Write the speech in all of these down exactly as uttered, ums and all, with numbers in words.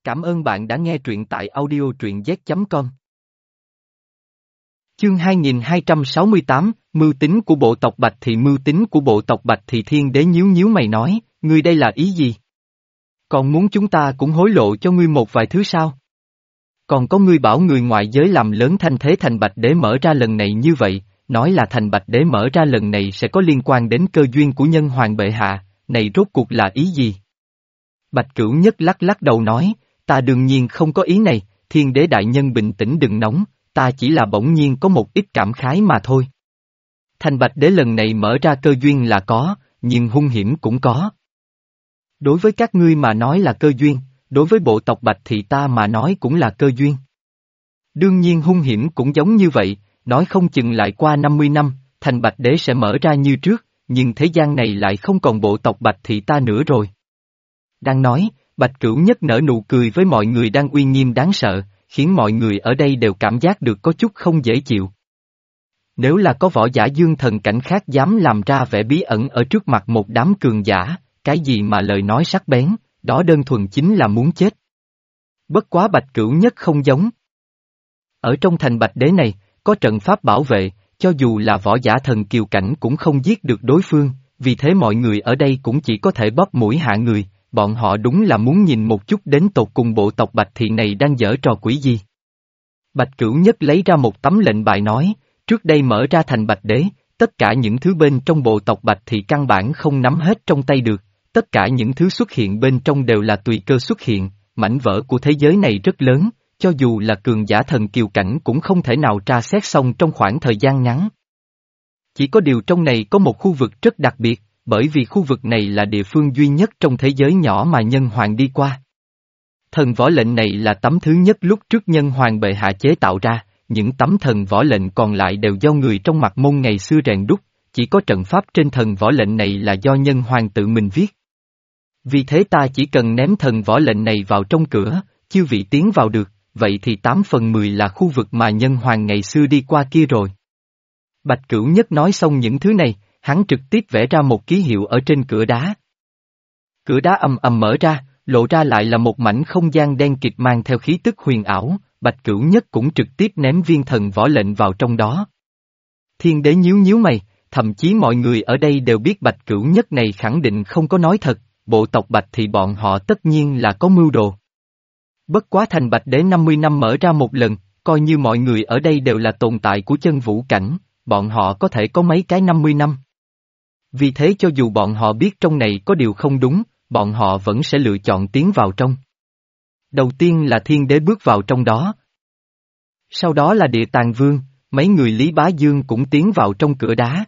Cảm ơn bạn đã nghe truyện tại audio truyện z chấm com. Chương hai nghìn hai trăm sáu mươi tám, mưu tính của bộ tộc Bạch Thị. Mưu tính của bộ tộc Bạch Thị. Thiên đế nhíu nhíu mày nói, ngươi đây là ý gì? Còn muốn chúng ta cũng hối lộ cho ngươi một vài thứ sao? Còn có ngươi bảo người ngoại giới làm lớn thanh thế thành Bạch Đế mở ra lần này như vậy, nói là thành Bạch Đế mở ra lần này sẽ có liên quan đến cơ duyên của nhân hoàng bệ hạ, này rốt cuộc là ý gì? Bạch Cửu Nhất lắc lắc đầu nói, ta đương nhiên không có ý này, thiên đế đại nhân bình tĩnh đừng nóng, ta chỉ là bỗng nhiên có một ít cảm khái mà thôi. Thành Bạch Đế lần này mở ra cơ duyên là có, nhưng hung hiểm cũng có. Đối với các ngươi mà nói là cơ duyên, đối với bộ tộc Bạch Thị ta mà nói cũng là cơ duyên. Đương nhiên hung hiểm cũng giống như vậy, nói không chừng lại qua năm mươi năm, Thành Bạch Đế sẽ mở ra như trước, nhưng thế gian này lại không còn bộ tộc Bạch Thị ta nữa rồi. Đang nói, Bạch Cửu Nhất nở nụ cười với mọi người đang uy nghiêm đáng sợ, khiến mọi người ở đây đều cảm giác được có chút không dễ chịu. Nếu là có võ giả dương thần cảnh khác dám làm ra vẻ bí ẩn ở trước mặt một đám cường giả, cái gì mà lời nói sắc bén, đó đơn thuần chính là muốn chết. Bất quá Bạch Cửu Nhất không giống. Ở trong thành Bạch Đế này, có trận pháp bảo vệ, cho dù là võ giả thần kiều cảnh cũng không giết được đối phương, vì thế mọi người ở đây cũng chỉ có thể bóp mũi hạ người. Bọn họ đúng là muốn nhìn một chút đến tột cùng bộ tộc Bạch Thị này đang giở trò quỷ gì. Bạch Cửu Nhất lấy ra một tấm lệnh bài nói, trước đây mở ra thành Bạch Đế, tất cả những thứ bên trong bộ tộc Bạch Thị căn bản không nắm hết trong tay được, tất cả những thứ xuất hiện bên trong đều là tùy cơ xuất hiện, mảnh vỡ của thế giới này rất lớn, cho dù là cường giả thần kiều cảnh cũng không thể nào tra xét xong trong khoảng thời gian ngắn. Chỉ có điều trong này có một khu vực rất đặc biệt. Bởi vì khu vực này là địa phương duy nhất trong thế giới nhỏ mà nhân hoàng đi qua. Thần võ lệnh này là tấm thứ nhất lúc trước nhân hoàng bệ hạ chế tạo ra, những tấm thần võ lệnh còn lại đều do người trong mặt môn ngày xưa rèn đúc, chỉ có trận pháp trên thần võ lệnh này là do nhân hoàng tự mình viết. Vì thế ta chỉ cần ném thần võ lệnh này vào trong cửa, chư vị tiến vào được, vậy thì tám phần mười là khu vực mà nhân hoàng ngày xưa đi qua kia rồi. Bạch Cửu Nhất nói xong những thứ này, hắn trực tiếp vẽ ra một ký hiệu ở trên cửa đá. Cửa đá ầm ầm mở ra, lộ ra lại là một mảnh không gian đen kịt mang theo khí tức huyền ảo, Bạch Cửu Nhất cũng trực tiếp ném viên thần võ lệnh vào trong đó. Thiên đế nhíu nhíu mày, thậm chí mọi người ở đây đều biết Bạch Cửu Nhất này khẳng định không có nói thật, bộ tộc Bạch thì bọn họ tất nhiên là có mưu đồ. Bất quá thành Bạch Đế năm mươi năm mở ra một lần, coi như mọi người ở đây đều là tồn tại của chân vũ cảnh, bọn họ có thể có mấy cái năm mươi năm. Vì thế cho dù bọn họ biết trong này có điều không đúng, bọn họ vẫn sẽ lựa chọn tiến vào trong. Đầu tiên là thiên đế bước vào trong đó. Sau đó là địa tàng vương, mấy người Lý Bá Dương cũng tiến vào trong cửa đá.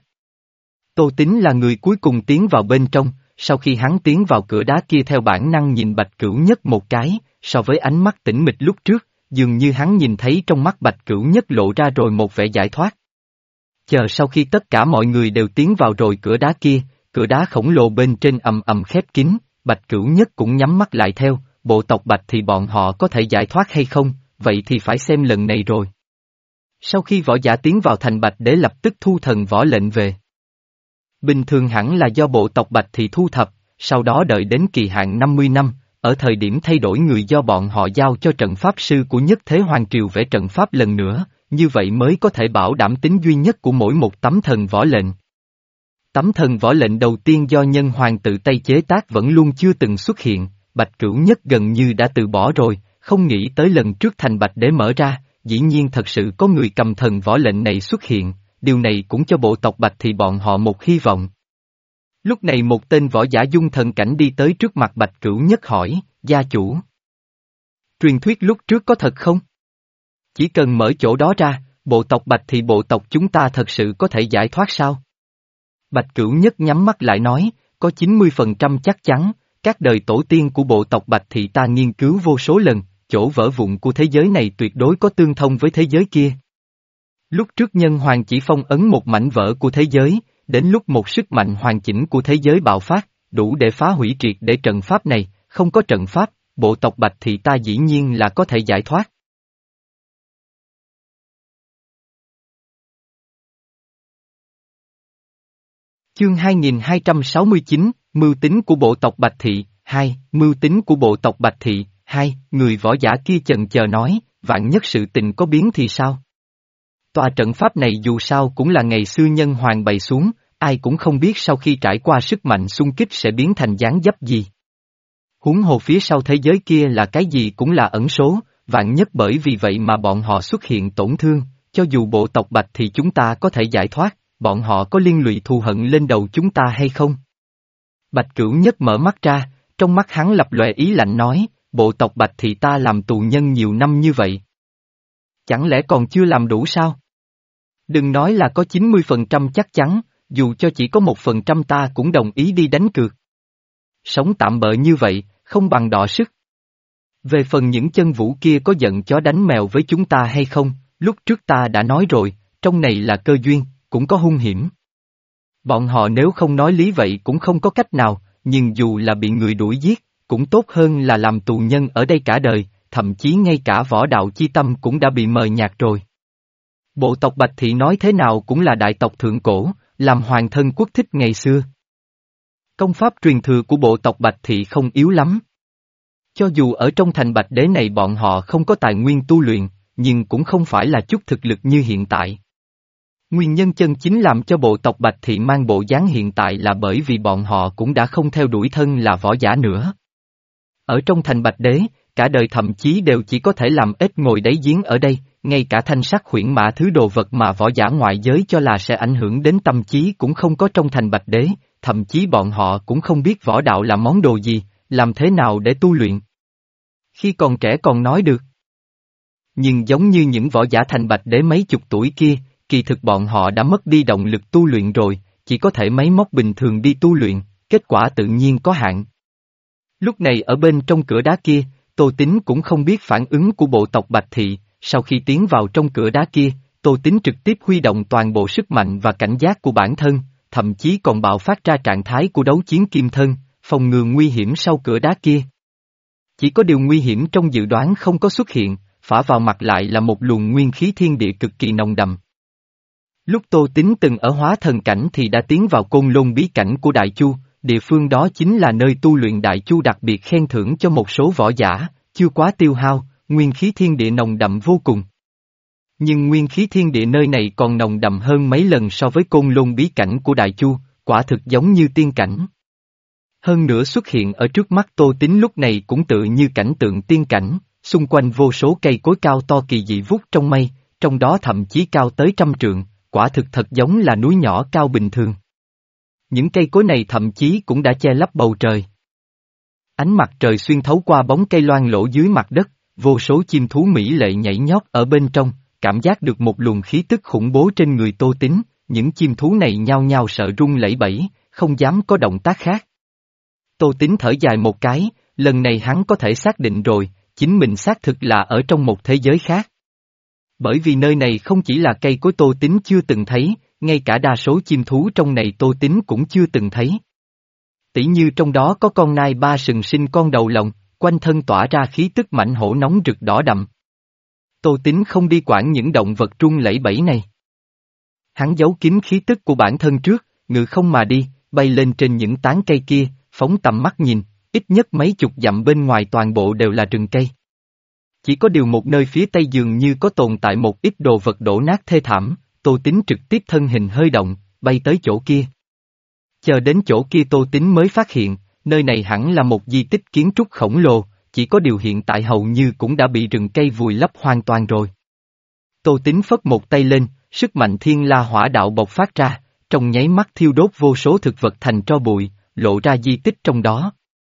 Tô Tín là người cuối cùng tiến vào bên trong, sau khi hắn tiến vào cửa đá kia theo bản năng nhìn Bạch Cửu Nhất một cái, so với ánh mắt tĩnh mịch lúc trước, dường như hắn nhìn thấy trong mắt Bạch Cửu Nhất lộ ra rồi một vẻ giải thoát. Chờ sau khi tất cả mọi người đều tiến vào rồi cửa đá kia, cửa đá khổng lồ bên trên ầm ầm khép kín, Bạch Cửu Nhất cũng nhắm mắt lại theo, bộ tộc Bạch thì bọn họ có thể giải thoát hay không, vậy thì phải xem lần này rồi. Sau khi võ giả tiến vào thành Bạch Đế lập tức thu thần võ lệnh về. Bình thường hẳn là do bộ tộc Bạch thì thu thập, sau đó đợi đến kỳ hạn năm mươi năm, ở thời điểm thay đổi người do bọn họ giao cho trận pháp sư của Nhất Thế Hoàng Triều vẽ trận pháp lần nữa. Như vậy mới có thể bảo đảm tính duy nhất của mỗi một tấm thần võ lệnh. Tấm thần võ lệnh đầu tiên do nhân hoàng tự tay chế tác vẫn luôn chưa từng xuất hiện, Bạch Cửu Nhất gần như đã từ bỏ rồi, không nghĩ tới lần trước thành Bạch Đế mở ra, dĩ nhiên thật sự có người cầm thần võ lệnh này xuất hiện, điều này cũng cho bộ tộc Bạch thì bọn họ một hy vọng. Lúc này một tên võ giả dung thần cảnh đi tới trước mặt Bạch Cửu Nhất hỏi, gia chủ. Truyền thuyết lúc trước có thật không? Chỉ cần mở chỗ đó ra, bộ tộc Bạch thì bộ tộc chúng ta thật sự có thể giải thoát sao? Bạch Cửu Nhất nhắm mắt lại nói, có chín mươi phần trăm chắc chắn, các đời tổ tiên của bộ tộc Bạch thì ta nghiên cứu vô số lần, chỗ vỡ vụn của thế giới này tuyệt đối có tương thông với thế giới kia. Lúc trước nhân hoàng chỉ phong ấn một mảnh vỡ của thế giới, đến lúc một sức mạnh hoàn chỉnh của thế giới bạo phát, đủ để phá hủy triệt để trận pháp này, không có trận pháp, bộ tộc Bạch thì ta dĩ nhiên là có thể giải thoát. Chương hai nghìn hai trăm sáu mươi chín, Mưu tính của bộ tộc Bạch Thị, hai, Mưu tính của bộ tộc Bạch Thị, Hai, người võ giả kia chần chờ nói, vạn nhất sự tình có biến thì sao? Tòa trận pháp này dù sao cũng là ngày xưa nhân hoàng bày xuống, ai cũng không biết sau khi trải qua sức mạnh xung kích sẽ biến thành dáng dấp gì. Huống hồ phía sau thế giới kia là cái gì cũng là ẩn số, vạn nhất bởi vì vậy mà bọn họ xuất hiện tổn thương, cho dù bộ tộc Bạch thì chúng ta có thể giải thoát, bọn họ có liên lụy thù hận lên đầu chúng ta hay không? Bạch Cửu Nhất mở mắt ra, trong mắt hắn lập lòe ý lạnh nói, bộ tộc Bạch thì ta làm tù nhân nhiều năm như vậy. Chẳng lẽ còn chưa làm đủ sao? Đừng nói là có chín mươi phần trăm chắc chắn, dù cho chỉ có một phần trăm ta cũng đồng ý đi đánh cược. Sống tạm bợ như vậy, không bằng đọ sức. Về phần những chân vũ kia có giận chó đánh mèo với chúng ta hay không, lúc trước ta đã nói rồi, trong này là cơ duyên, cũng có hung hiểm. Bọn họ nếu không nói lý vậy cũng không có cách nào, nhưng dù là bị người đuổi giết, cũng tốt hơn là làm tù nhân ở đây cả đời, thậm chí ngay cả võ đạo chi tâm cũng đã bị mờ nhạt rồi. Bộ tộc Bạch Thị nói thế nào cũng là đại tộc thượng cổ, làm hoàng thân quốc thích ngày xưa. Công pháp truyền thừa của bộ tộc Bạch Thị không yếu lắm. Cho dù ở trong thành Bạch Đế này bọn họ không có tài nguyên tu luyện, nhưng cũng không phải là chút thực lực như hiện tại. Nguyên nhân chân chính làm cho bộ tộc Bạch Thị mang bộ dáng hiện tại là bởi vì bọn họ cũng đã không theo đuổi thân là võ giả nữa. Ở trong thành Bạch Đế, cả đời thậm chí đều chỉ có thể làm ếch ngồi đáy giếng ở đây, ngay cả thanh sắc huyễn mã thứ đồ vật mà võ giả ngoại giới cho là sẽ ảnh hưởng đến tâm trí cũng không có trong thành Bạch Đế, thậm chí bọn họ cũng không biết võ đạo là món đồ gì, làm thế nào để tu luyện. Khi còn trẻ còn nói được. Nhưng giống như những võ giả thành Bạch Đế mấy chục tuổi kia, kỳ thực bọn họ đã mất đi động lực tu luyện rồi, chỉ có thể máy móc bình thường đi tu luyện, kết quả tự nhiên có hạn. Lúc này ở bên trong cửa đá kia, Tô Tín cũng không biết phản ứng của bộ tộc Bạch Thị, sau khi tiến vào trong cửa đá kia, Tô Tín trực tiếp huy động toàn bộ sức mạnh và cảnh giác của bản thân, thậm chí còn bạo phát ra trạng thái của đấu chiến kim thân, phòng ngừa nguy hiểm sau cửa đá kia. Chỉ có điều nguy hiểm trong dự đoán không có xuất hiện, phả vào mặt lại là một luồng nguyên khí thiên địa cực kỳ nồng đậm. Lúc Tô Tín từng ở hóa thần cảnh thì đã tiến vào côn lôn bí cảnh của Đại Chu, địa phương đó chính là nơi tu luyện Đại Chu đặc biệt khen thưởng cho một số võ giả, chưa quá tiêu hao, nguyên khí thiên địa nồng đậm vô cùng. Nhưng nguyên khí thiên địa nơi này còn nồng đậm hơn mấy lần so với côn lôn bí cảnh của Đại Chu, quả thực giống như tiên cảnh. Hơn nữa xuất hiện ở trước mắt Tô Tín lúc này cũng tự như cảnh tượng tiên cảnh, xung quanh vô số cây cối cao to kỳ dị vút trong mây, trong đó thậm chí cao tới trăm trượng, quả thực thật giống là núi nhỏ cao bình thường. Những cây cối này thậm chí cũng đã che lấp bầu trời. Ánh mặt trời xuyên thấu qua bóng cây loang lổ dưới mặt đất, vô số chim thú mỹ lệ nhảy nhót ở bên trong, cảm giác được một luồng khí tức khủng bố trên người Tô Tín, những chim thú này nhao nhao sợ run lẩy bẩy, không dám có động tác khác. Tô Tín thở dài một cái, lần này hắn có thể xác định rồi, chính mình xác thực là ở trong một thế giới khác. Bởi vì nơi này không chỉ là cây cối Tô Tín chưa từng thấy, ngay cả đa số chim thú trong này Tô Tín cũng chưa từng thấy. Tỉ như trong đó có con nai ba sừng sinh con đầu lồng, quanh thân tỏa ra khí tức mãnh hổ nóng rực đỏ đậm. Tô Tín không đi quản những động vật run lẩy bẩy này. Hắn giấu kín khí tức của bản thân trước, ngự không mà đi, bay lên trên những tán cây kia, phóng tầm mắt nhìn, ít nhất mấy chục dặm bên ngoài toàn bộ đều là rừng cây. Chỉ có điều một nơi phía tây dường như có tồn tại một ít đồ vật đổ nát thê thảm, Tô Tín trực tiếp thân hình hơi động, bay tới chỗ kia. Chờ đến chỗ kia Tô Tín mới phát hiện, nơi này hẳn là một di tích kiến trúc khổng lồ, chỉ có điều hiện tại hầu như cũng đã bị rừng cây vùi lấp hoàn toàn rồi. Tô Tín phất một tay lên, sức mạnh thiên la hỏa đạo bộc phát ra, trong nháy mắt thiêu đốt vô số thực vật thành tro bụi, lộ ra di tích trong đó.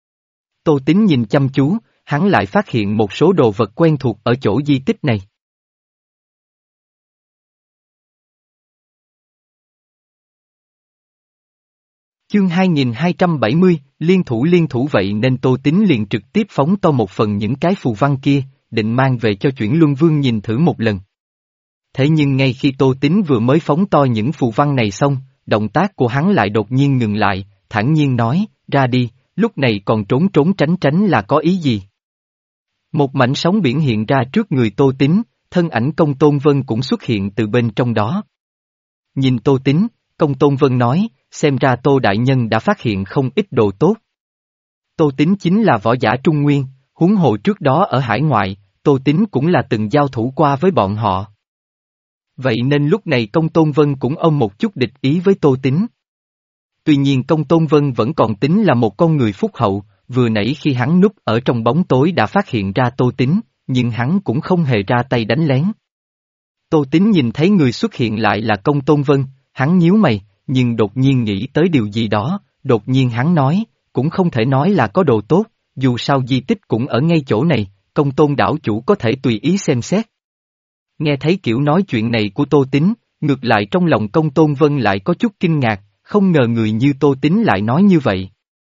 Tô Tín nhìn chăm chú, hắn lại phát hiện một số đồ vật quen thuộc ở chỗ di tích này. Chương hai nghìn hai trăm bảy mươi, liên thủ liên thủ vậy nên Tô Tín liền trực tiếp phóng to một phần những cái phù văn kia, định mang về cho Chuyển Luân Vương nhìn thử một lần. Thế nhưng ngay khi Tô Tín vừa mới phóng to những phù văn này xong, động tác của hắn lại đột nhiên ngừng lại, thản nhiên nói, ra đi, lúc này còn trốn trốn tránh tránh là có ý gì? Một mảnh sóng biển hiện ra trước người Tô Tín, thân ảnh Công Tôn Vân cũng xuất hiện từ bên trong đó. Nhìn Tô Tín, Công Tôn Vân nói, xem ra Tô Đại Nhân đã phát hiện không ít đồ tốt. Tô Tín chính là võ giả Trung Nguyên, huống hồ trước đó ở hải ngoại, Tô Tín cũng là từng giao thủ qua với bọn họ. Vậy nên lúc này Công Tôn Vân cũng ôm một chút địch ý với Tô Tín. Tuy nhiên Công Tôn Vân vẫn còn tính là một con người phúc hậu, vừa nãy khi hắn núp ở trong bóng tối đã phát hiện ra Tô Tín, nhưng hắn cũng không hề ra tay đánh lén. Tô Tín nhìn thấy người xuất hiện lại là Công Tôn Vân, hắn nhíu mày, nhưng đột nhiên nghĩ tới điều gì đó, đột nhiên hắn nói, cũng không thể nói là có đồ tốt, dù sao di tích cũng ở ngay chỗ này, Công Tôn đảo chủ có thể tùy ý xem xét. Nghe thấy kiểu nói chuyện này của Tô Tín, ngược lại trong lòng Công Tôn Vân lại có chút kinh ngạc, không ngờ người như Tô Tín lại nói như vậy.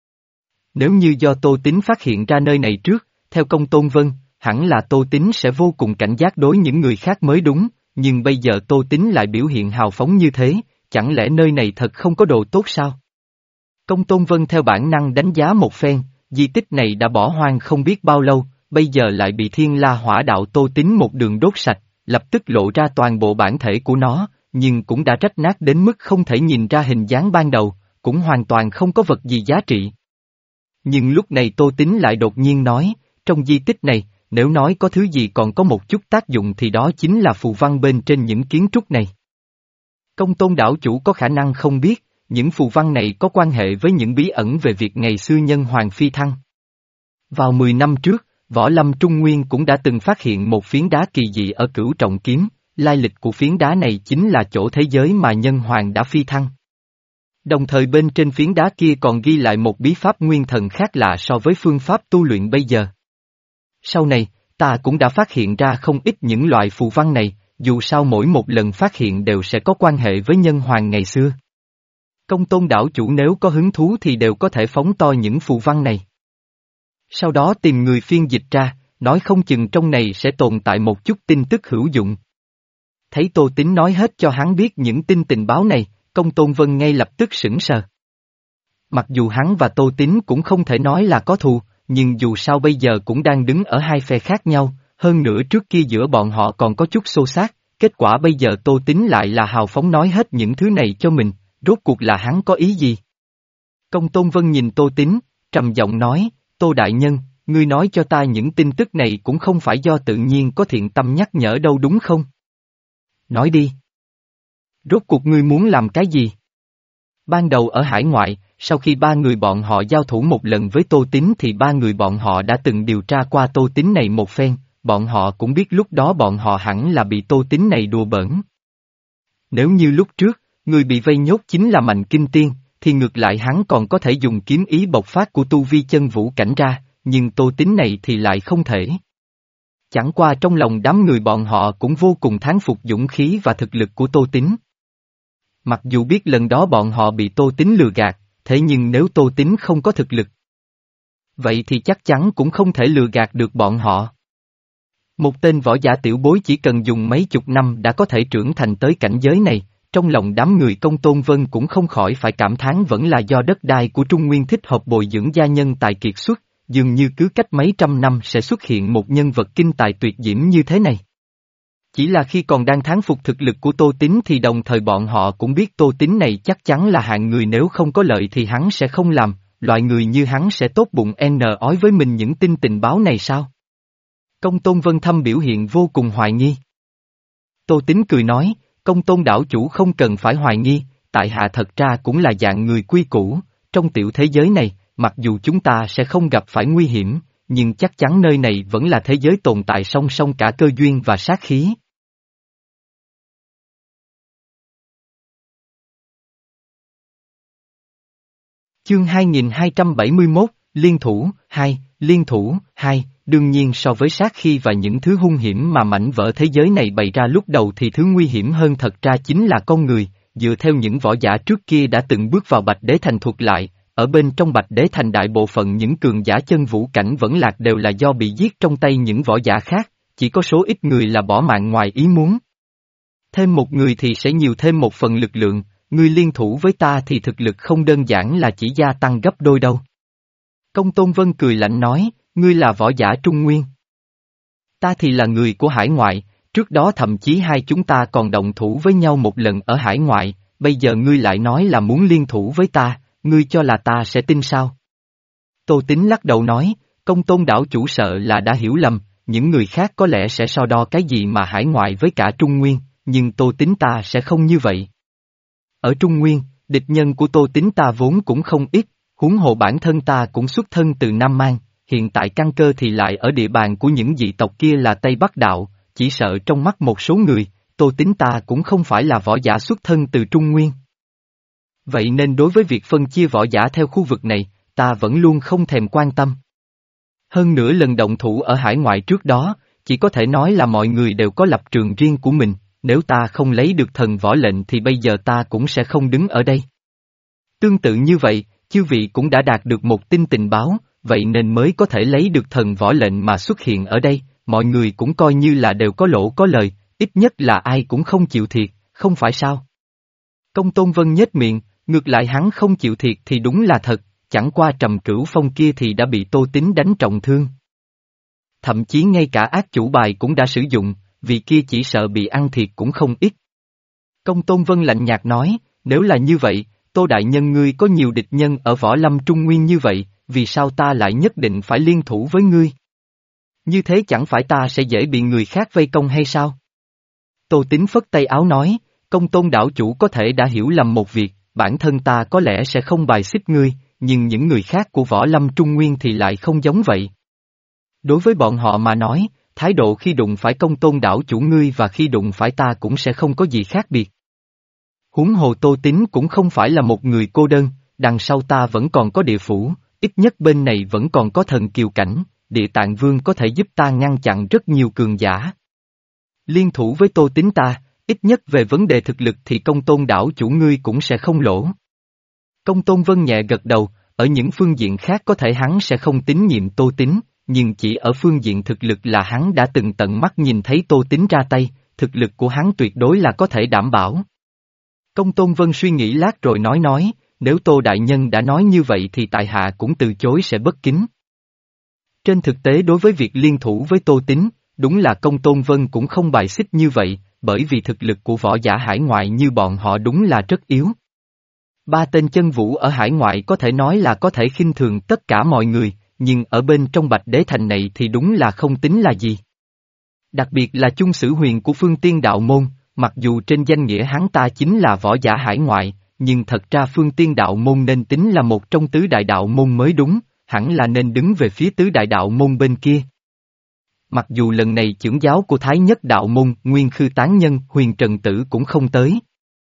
Nếu như do Tô Tín phát hiện ra nơi này trước, theo Công Tôn Vân, hẳn là Tô Tín sẽ vô cùng cảnh giác đối những người khác mới đúng, nhưng bây giờ Tô Tín lại biểu hiện hào phóng như thế, chẳng lẽ nơi này thật không có đồ tốt sao? Công Tôn Vân theo bản năng đánh giá một phen, di tích này đã bỏ hoang không biết bao lâu, bây giờ lại bị Thiên La Hỏa Đạo Tô Tín một đường đốt sạch, lập tức lộ ra toàn bộ bản thể của nó, nhưng cũng đã rách nát đến mức không thể nhìn ra hình dáng ban đầu, cũng hoàn toàn không có vật gì giá trị. Nhưng lúc này Tô Tín lại đột nhiên nói, trong di tích này, nếu nói có thứ gì còn có một chút tác dụng thì đó chính là phù văn bên trên những kiến trúc này. Công Tôn đảo chủ có khả năng không biết, những phù văn này có quan hệ với những bí ẩn về việc ngày xưa nhân hoàng phi thăng. Vào mười năm trước, Võ Lâm Trung Nguyên cũng đã từng phát hiện một phiến đá kỳ dị ở Cửu Trọng Kiếm, lai lịch của phiến đá này chính là chỗ thế giới mà nhân hoàng đã phi thăng. Đồng thời bên trên phiến đá kia còn ghi lại một bí pháp nguyên thần khác lạ so với phương pháp tu luyện bây giờ. Sau này, ta cũng đã phát hiện ra không ít những loại phù văn này, dù sao mỗi một lần phát hiện đều sẽ có quan hệ với nhân hoàng ngày xưa. Công Tôn đảo chủ nếu có hứng thú thì đều có thể phóng to những phù văn này. Sau đó tìm người phiên dịch ra, nói không chừng trong này sẽ tồn tại một chút tin tức hữu dụng. Thấy Tô Tín nói hết cho hắn biết những tin tình báo này, Công Tôn Vân ngay lập tức sững sờ. Mặc dù hắn và Tô Tín cũng không thể nói là có thù, nhưng dù sao bây giờ cũng đang đứng ở hai phe khác nhau, hơn nữa trước kia giữa bọn họ còn có chút xô xát, kết quả bây giờ Tô Tín lại là hào phóng nói hết những thứ này cho mình, rốt cuộc là hắn có ý gì? Công Tôn Vân nhìn Tô Tín, trầm giọng nói, Tô Đại Nhân, ngươi nói cho ta những tin tức này cũng không phải do tự nhiên có thiện tâm nhắc nhở đâu đúng không? Nói đi. Rốt cuộc ngươi muốn làm cái gì? Ban đầu ở hải ngoại, sau khi ba người bọn họ giao thủ một lần với Tô Tín thì ba người bọn họ đã từng điều tra qua Tô Tín này một phen, bọn họ cũng biết lúc đó bọn họ hẳn là bị Tô Tín này đùa bỡn. Nếu như lúc trước, người bị vây nhốt chính là Mạnh Kinh Tiên, thì ngược lại hắn còn có thể dùng kiếm ý bộc phát của tu vi chân vũ cảnh ra, nhưng Tô Tín này thì lại không thể. Chẳng qua trong lòng đám người bọn họ cũng vô cùng thán phục dũng khí và thực lực của Tô Tín. Mặc dù biết lần đó bọn họ bị Tô Tín lừa gạt, thế nhưng nếu Tô Tín không có thực lực, vậy thì chắc chắn cũng không thể lừa gạt được bọn họ. Một tên võ giả tiểu bối chỉ cần dùng mấy chục năm đã có thể trưởng thành tới cảnh giới này, trong lòng đám người Công Tôn Vân cũng không khỏi phải cảm thán vẫn là do đất đai của Trung Nguyên thích hợp bồi dưỡng gia nhân tài kiệt xuất, dường như cứ cách mấy trăm năm sẽ xuất hiện một nhân vật kinh tài tuyệt diễm như thế này. Chỉ là khi còn đang thán phục thực lực của Tô Tín thì đồng thời bọn họ cũng biết Tô Tín này chắc chắn là hạng người nếu không có lợi thì hắn sẽ không làm, loại người như hắn sẽ tốt bụng n ói với mình những tin tình báo này sao? Công Tôn Vân Thâm biểu hiện vô cùng hoài nghi. Tô Tín cười nói, Công Tôn đảo chủ không cần phải hoài nghi, tại hạ thật ra cũng là dạng người quy củ, trong tiểu thế giới này, mặc dù chúng ta sẽ không gặp phải nguy hiểm, nhưng chắc chắn nơi này vẫn là thế giới tồn tại song song cả cơ duyên và sát khí. Chương hai nghìn hai trăm bảy mươi mốt, Liên Thủ, hai, Liên Thủ, hai, đương nhiên so với sát khí và những thứ hung hiểm mà mảnh vỡ thế giới này bày ra lúc đầu thì thứ nguy hiểm hơn thật ra chính là con người, dựa theo những võ giả trước kia đã từng bước vào Bạch Đế Thành thuật lại, ở bên trong Bạch Đế Thành đại bộ phận những cường giả chân vũ cảnh vẫn lạc đều là do bị giết trong tay những võ giả khác, chỉ có số ít người là bỏ mạng ngoài ý muốn. Thêm một người thì sẽ nhiều thêm một phần lực lượng, ngươi liên thủ với ta thì thực lực không đơn giản là chỉ gia tăng gấp đôi đâu. Công Tôn Vân cười lạnh nói, ngươi là võ giả Trung Nguyên. Ta thì là người của hải ngoại, trước đó thậm chí hai chúng ta còn động thủ với nhau một lần ở hải ngoại, bây giờ ngươi lại nói là muốn liên thủ với ta, ngươi cho là ta sẽ tin sao? Tô Tín lắc đầu nói, Công tôn đảo chủ sợ là đã hiểu lầm, những người khác có lẽ sẽ so đo cái gì mà hải ngoại với cả Trung Nguyên, nhưng Tô Tín ta sẽ không như vậy. Ở Trung Nguyên, địch nhân của Tô Tín ta vốn cũng không ít, huống hồ bản thân ta cũng xuất thân từ Nam Mang, hiện tại căn cơ thì lại ở địa bàn của những dị tộc kia là Tây Bắc Đạo, chỉ sợ trong mắt một số người, Tô Tín ta cũng không phải là võ giả xuất thân từ Trung Nguyên. Vậy nên đối với việc phân chia võ giả theo khu vực này, ta vẫn luôn không thèm quan tâm. Hơn nữa lần động thủ ở hải ngoại trước đó, chỉ có thể nói là mọi người đều có lập trường riêng của mình, nếu ta không lấy được thần võ lệnh thì bây giờ ta cũng sẽ không đứng ở đây. Tương tự như vậy, chư vị cũng đã đạt được một tin tình báo, vậy nên mới có thể lấy được thần võ lệnh mà xuất hiện ở đây, mọi người cũng coi như là đều có lỗ có lời, ít nhất là ai cũng không chịu thiệt, không phải sao? Công Tôn Vân nhếch miệng, ngược lại hắn không chịu thiệt thì đúng là thật, chẳng qua Trầm Cửu Phong kia thì đã bị Tô Tín đánh trọng thương. Thậm chí ngay cả ác chủ bài cũng đã sử dụng, vì kia chỉ sợ bị ăn thiệt cũng không ít. Công Tôn Vân lạnh nhạt nói, nếu là như vậy, Tô Đại Nhân ngươi có nhiều địch nhân ở Võ Lâm Trung Nguyên như vậy, vì sao ta lại nhất định phải liên thủ với ngươi? Như thế chẳng phải ta sẽ dễ bị người khác vây công hay sao? Tô Tín phất tay áo nói, Công Tôn đảo chủ có thể đã hiểu lầm một việc, bản thân ta có lẽ sẽ không bài xích ngươi, nhưng những người khác của Võ Lâm Trung Nguyên thì lại không giống vậy. Đối với bọn họ mà nói, thái độ khi đụng phải Công Tôn đảo chủ ngươi và khi đụng phải ta cũng sẽ không có gì khác biệt. Huống hồ Tô Tín cũng không phải là một người cô đơn, đằng sau ta vẫn còn có địa phủ, ít nhất bên này vẫn còn có thần kiều cảnh, địa tạng vương có thể giúp ta ngăn chặn rất nhiều cường giả. Liên thủ với Tô Tín ta, ít nhất về vấn đề thực lực thì Công Tôn đảo chủ ngươi cũng sẽ không lỗ. Công Tôn Vân nhẹ gật đầu, ở những phương diện khác có thể hắn sẽ không tín nhiệm Tô Tín, nhưng chỉ ở phương diện thực lực là hắn đã từng tận mắt nhìn thấy Tô Tín ra tay, thực lực của hắn tuyệt đối là có thể đảm bảo. Công Tôn Vân suy nghĩ lát rồi nói nói, nếu Tô Đại Nhân đã nói như vậy thì tại hạ cũng từ chối sẽ bất kính. Trên thực tế đối với việc liên thủ với Tô Tín, đúng là Công Tôn Vân cũng không bài xích như vậy, bởi vì thực lực của võ giả hải ngoại như bọn họ đúng là rất yếu. Ba tên chân vũ ở hải ngoại có thể nói là có thể khinh thường tất cả mọi người, nhưng ở bên trong Bạch Đế Thành này thì đúng là không tính là gì. Đặc biệt là chung sử huyền của Phương Tiên Đạo Môn, mặc dù trên danh nghĩa hắn ta chính là võ giả hải ngoại, nhưng thật ra Phương Tiên Đạo Môn nên tính là một trong tứ đại đạo môn mới đúng, hẳn là nên đứng về phía tứ đại đạo môn bên kia. Mặc dù lần này chưởng giáo của Thái Nhất Đạo Môn, Nguyên Khư Tán Nhân, Huyền Trần Tử cũng không tới.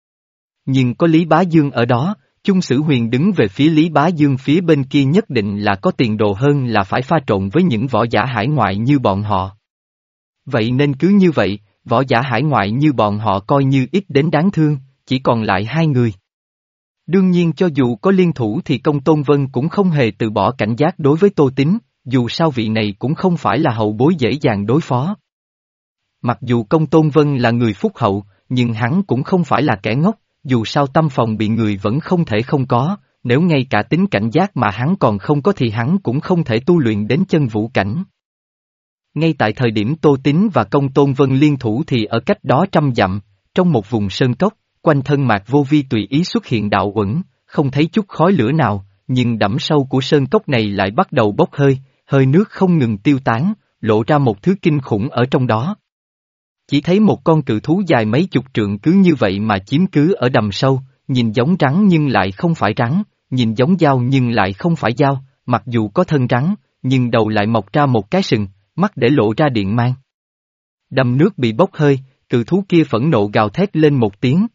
Nhưng có Lý Bá Dương ở đó, chung sử huyền đứng về phía Lý Bá Dương phía bên kia nhất định là có tiền đồ hơn là phải pha trộn với những võ giả hải ngoại như bọn họ. Vậy nên cứ như vậy, võ giả hải ngoại như bọn họ coi như ít đến đáng thương, chỉ còn lại hai người. Đương nhiên cho dù có liên thủ thì Công Tôn Vân cũng không hề từ bỏ cảnh giác đối với Tô Tín, dù sao vị này cũng không phải là hậu bối dễ dàng đối phó. Mặc dù Công Tôn Vân là người phúc hậu, nhưng hắn cũng không phải là kẻ ngốc, dù sao tâm phòng bị người vẫn không thể không có, nếu ngay cả tính cảnh giác mà hắn còn không có thì hắn cũng không thể tu luyện đến chân vũ cảnh. Ngay tại thời điểm Tô Tín và Công Tôn Vân liên thủ thì ở cách đó trăm dặm, trong một vùng sơn cốc, quanh thân Mạc Vô Vi tùy ý xuất hiện đạo uẩn, không thấy chút khói lửa nào, nhưng đẫm sâu của sơn cốc này lại bắt đầu bốc hơi, hơi nước không ngừng tiêu tán, lộ ra một thứ kinh khủng ở trong đó. Chỉ thấy một con cự thú dài mấy chục trượng cứ như vậy mà chiếm cứ ở đầm sâu, nhìn giống rắn nhưng lại không phải rắn, nhìn giống dao nhưng lại không phải dao, mặc dù có thân rắn, nhưng đầu lại mọc ra một cái sừng, mắt để lộ ra điện mang. Đầm nước bị bốc hơi, cự thú kia phẫn nộ gào thét lên một tiếng.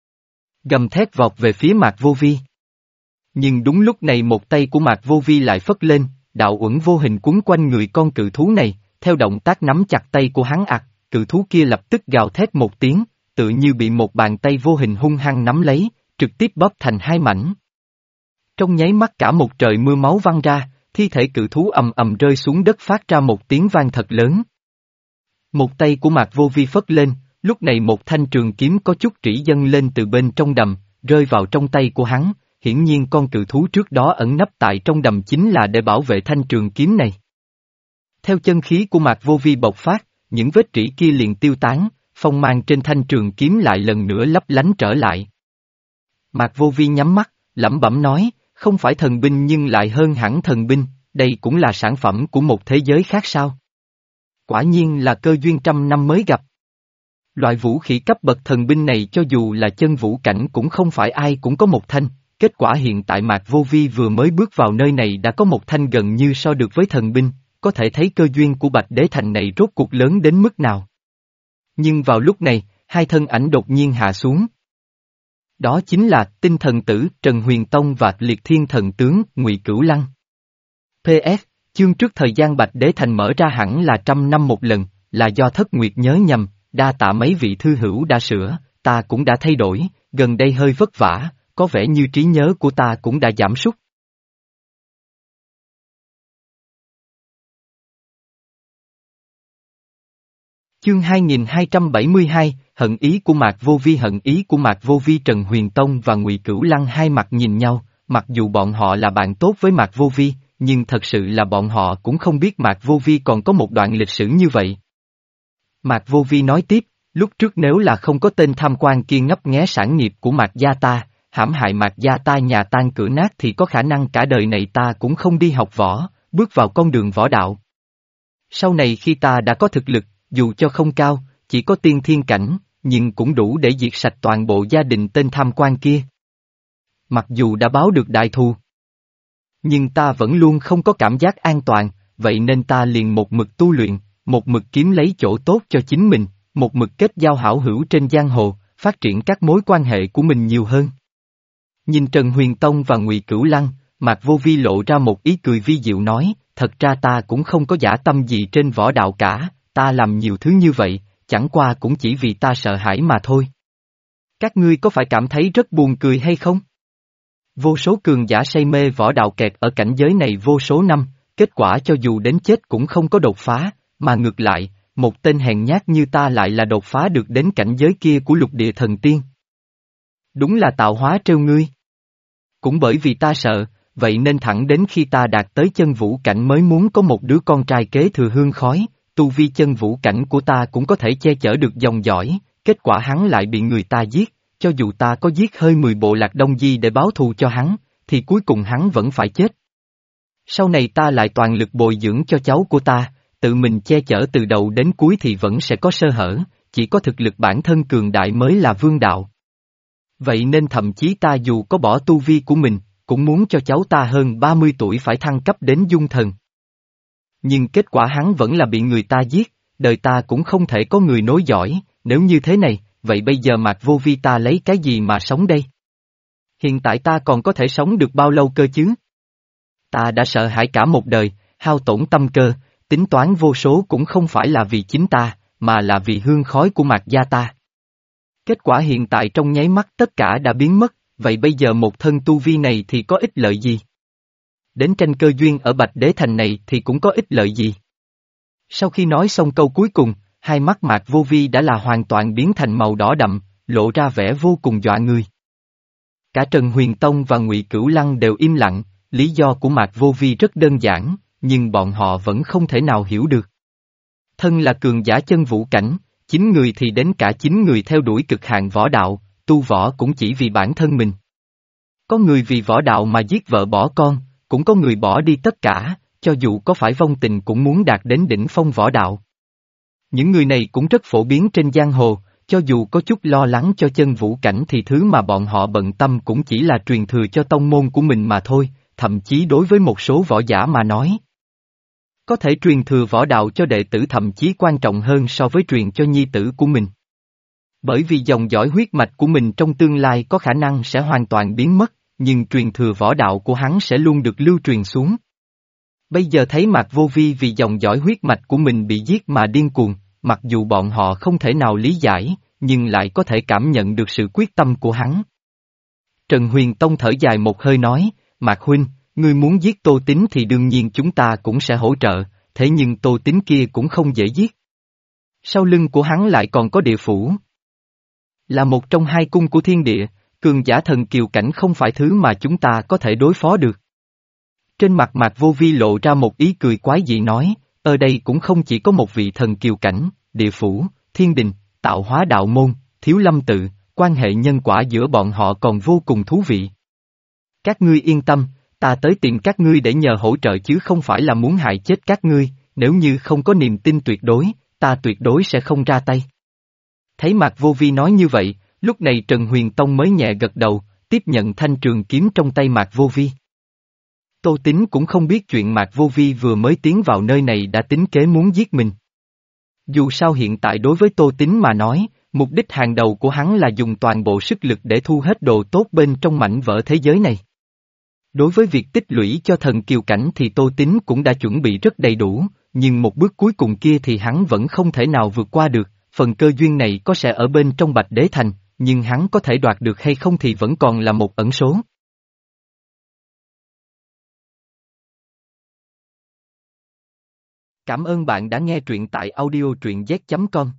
Gầm thét vọt về phía Mạc Vô Vi. Nhưng đúng lúc này một tay của Mạc Vô Vi lại phất lên, đạo uẩn vô hình quấn quanh người con cự thú này, theo động tác nắm chặt tay của hắn ặt, cự thú kia lập tức gào thét một tiếng, tự như bị một bàn tay vô hình hung hăng nắm lấy, trực tiếp bóp thành hai mảnh. Trong nháy mắt cả một trời mưa máu văng ra, thi thể cự thú ầm ầm rơi xuống đất phát ra một tiếng vang thật lớn. Một tay của Mạc Vô Vi phất lên, lúc này một thanh trường kiếm có chút rỉ dâng lên từ bên trong đầm, rơi vào trong tay của hắn, hiển nhiên con cự thú trước đó ẩn nấp tại trong đầm chính là để bảo vệ thanh trường kiếm này. Theo chân khí của Mạc Vô Vi bộc phát, những vết rỉ kia liền tiêu tán, phong mang trên thanh trường kiếm lại lần nữa lấp lánh trở lại. Mạc Vô Vi nhắm mắt, lẩm bẩm nói, không phải thần binh nhưng lại hơn hẳn thần binh, đây cũng là sản phẩm của một thế giới khác sao? Quả nhiên là cơ duyên trăm năm mới gặp. Loại vũ khí cấp bậc thần binh này cho dù là chân vũ cảnh cũng không phải ai cũng có một thanh, kết quả hiện tại Mạc Vô Vi vừa mới bước vào nơi này đã có một thanh gần như so được với thần binh, có thể thấy cơ duyên của Bạch Đế Thành này rốt cuộc lớn đến mức nào. Nhưng vào lúc này, hai thân ảnh đột nhiên hạ xuống. Đó chính là Tinh Thần Tử Trần Huyền Tông và Liệt Thiên Thần Tướng Ngụy Cửu Lăng. pê ét, chương trước thời gian Bạch Đế Thành mở ra hẳn là trăm năm một lần, là do Thất Nguyệt nhớ nhầm, đa tạ mấy vị thư hữu đã sửa, ta cũng đã thay đổi, gần đây hơi vất vả, có vẻ như trí nhớ của ta cũng đã giảm sút. Chương hai nghìn hai trăm bảy mươi hai, hận ý của Mạc Vô Vi hận ý của Mạc Vô Vi Trần Huyền Tông và Ngụy Cửu Lăng hai mặt nhìn nhau, mặc dù bọn họ là bạn tốt với Mạc Vô Vi, nhưng thật sự là bọn họ cũng không biết Mạc Vô Vi còn có một đoạn lịch sử như vậy. Mạc Vô Vi nói tiếp, lúc trước nếu là không có tên tham quan kia ngấp nghé sản nghiệp của Mạc gia ta, hãm hại Mạc gia ta nhà tan cửa nát thì có khả năng cả đời này ta cũng không đi học võ, bước vào con đường võ đạo. Sau này khi ta đã có thực lực, dù cho không cao, chỉ có tiên thiên cảnh, nhưng cũng đủ để diệt sạch toàn bộ gia đình tên tham quan kia. Mặc dù đã báo được đại thù, nhưng ta vẫn luôn không có cảm giác an toàn, vậy nên ta liền một mực tu luyện, một mực kiếm lấy chỗ tốt cho chính mình, một mực kết giao hảo hữu trên giang hồ, phát triển các mối quan hệ của mình nhiều hơn. Nhìn Trần Huyền Tông và Ngụy Cửu Lăng, Mạc Vô Vi lộ ra một ý cười vi diệu nói, thật ra ta cũng không có dã tâm gì trên võ đạo cả, ta làm nhiều thứ như vậy, chẳng qua cũng chỉ vì ta sợ hãi mà thôi. Các ngươi có phải cảm thấy rất buồn cười hay không? Vô số cường giả say mê võ đạo kẹt ở cảnh giới này vô số năm, kết quả cho dù đến chết cũng không có đột phá, mà ngược lại, một tên hèn nhát như ta lại là đột phá được đến cảnh giới kia của lục địa thần tiên. Đúng là tạo hóa trêu ngươi. Cũng bởi vì ta sợ, vậy nên thẳng đến khi ta đạt tới chân vũ cảnh mới muốn có một đứa con trai kế thừa hương khói, tu vi chân vũ cảnh của ta cũng có thể che chở được dòng dõi, kết quả hắn lại bị người ta giết, cho dù ta có giết hơi mười bộ lạc Đông Di để báo thù cho hắn, thì cuối cùng hắn vẫn phải chết. Sau này ta lại toàn lực bồi dưỡng cho cháu của ta, tự mình che chở từ đầu đến cuối thì vẫn sẽ có sơ hở, chỉ có thực lực bản thân cường đại mới là vương đạo. Vậy nên thậm chí ta dù có bỏ tu vi của mình, cũng muốn cho cháu ta hơn ba mươi tuổi phải thăng cấp đến dung thần. Nhưng kết quả hắn vẫn là bị người ta giết, đời ta cũng không thể có người nối dõi, nếu như thế này, vậy bây giờ Mạc Vô Vi ta lấy cái gì mà sống đây? Hiện tại ta còn có thể sống được bao lâu cơ chứ? Ta đã sợ hãi cả một đời, hao tổn tâm cơ, tính toán vô số cũng không phải là vì chính ta, mà là vì hương khói của Mạc gia ta. Kết quả hiện tại trong nháy mắt tất cả đã biến mất, vậy bây giờ một thân tu vi này thì có ích lợi gì? Đến tranh cơ duyên ở Bạch Đế Thành này thì cũng có ích lợi gì? Sau khi nói xong câu cuối cùng, hai mắt Mạc Vô Vi đã là hoàn toàn biến thành màu đỏ đậm, lộ ra vẻ vô cùng dọa người. Cả Trần Huyền Tông và Ngụy Cửu Lăng đều im lặng, lý do của Mạc Vô Vi rất đơn giản, nhưng bọn họ vẫn không thể nào hiểu được. Thân là cường giả chân vũ cảnh, chín người thì đến cả chín người theo đuổi cực hạn võ đạo, tu võ cũng chỉ vì bản thân mình. Có người vì võ đạo mà giết vợ bỏ con, cũng có người bỏ đi tất cả, cho dù có phải vong tình cũng muốn đạt đến đỉnh phong võ đạo. Những người này cũng rất phổ biến trên giang hồ, cho dù có chút lo lắng cho chân vũ cảnh thì thứ mà bọn họ bận tâm cũng chỉ là truyền thừa cho tông môn của mình mà thôi, thậm chí đối với một số võ giả mà nói. Có thể truyền thừa võ đạo cho đệ tử thậm chí quan trọng hơn so với truyền cho nhi tử của mình. Bởi vì dòng dõi huyết mạch của mình trong tương lai có khả năng sẽ hoàn toàn biến mất, nhưng truyền thừa võ đạo của hắn sẽ luôn được lưu truyền xuống. Bây giờ thấy Mạc Vô Vi vì dòng dõi huyết mạch của mình bị giết mà điên cuồng, mặc dù bọn họ không thể nào lý giải, nhưng lại có thể cảm nhận được sự quyết tâm của hắn. Trần Huyền Tông thở dài một hơi nói, Mạc Huynh, ngươi muốn giết Tô Tín thì đương nhiên chúng ta cũng sẽ hỗ trợ, thế nhưng Tô Tín kia cũng không dễ giết. Sau lưng của hắn lại còn có địa phủ. Là một trong hai cung của thiên địa, cường giả thần kiều cảnh không phải thứ mà chúng ta có thể đối phó được. Trên mặt Mạc Vô Vi lộ ra một ý cười quái dị nói, ở đây cũng không chỉ có một vị thần kiều cảnh, địa phủ, thiên đình, tạo hóa đạo môn, thiếu lâm tự, quan hệ nhân quả giữa bọn họ còn vô cùng thú vị. Các ngươi yên tâm, Ta tới tìm các ngươi để nhờ hỗ trợ chứ không phải là muốn hại chết các ngươi, nếu như không có niềm tin tuyệt đối, ta tuyệt đối sẽ không ra tay. Thấy Mạc Vô Vi nói như vậy, lúc này Trần Huyền Tông mới nhẹ gật đầu, tiếp nhận thanh trường kiếm trong tay Mạc Vô Vi. Tô Tín cũng không biết chuyện Mạc Vô Vi vừa mới tiến vào nơi này đã tính kế muốn giết mình. Dù sao hiện tại đối với Tô Tín mà nói, mục đích hàng đầu của hắn là dùng toàn bộ sức lực để thu hết đồ tốt bên trong mảnh vỡ thế giới này. Đối với việc tích lũy cho thần kiều cảnh thì Tô Tín cũng đã chuẩn bị rất đầy đủ, nhưng một bước cuối cùng kia thì hắn vẫn không thể nào vượt qua được, phần cơ duyên này có sẽ ở bên trong Bạch Đế Thành, nhưng hắn có thể đoạt được hay không thì vẫn còn là một ẩn số. Cảm ơn bạn đã nghe truyện tại audio truyện z chấm com.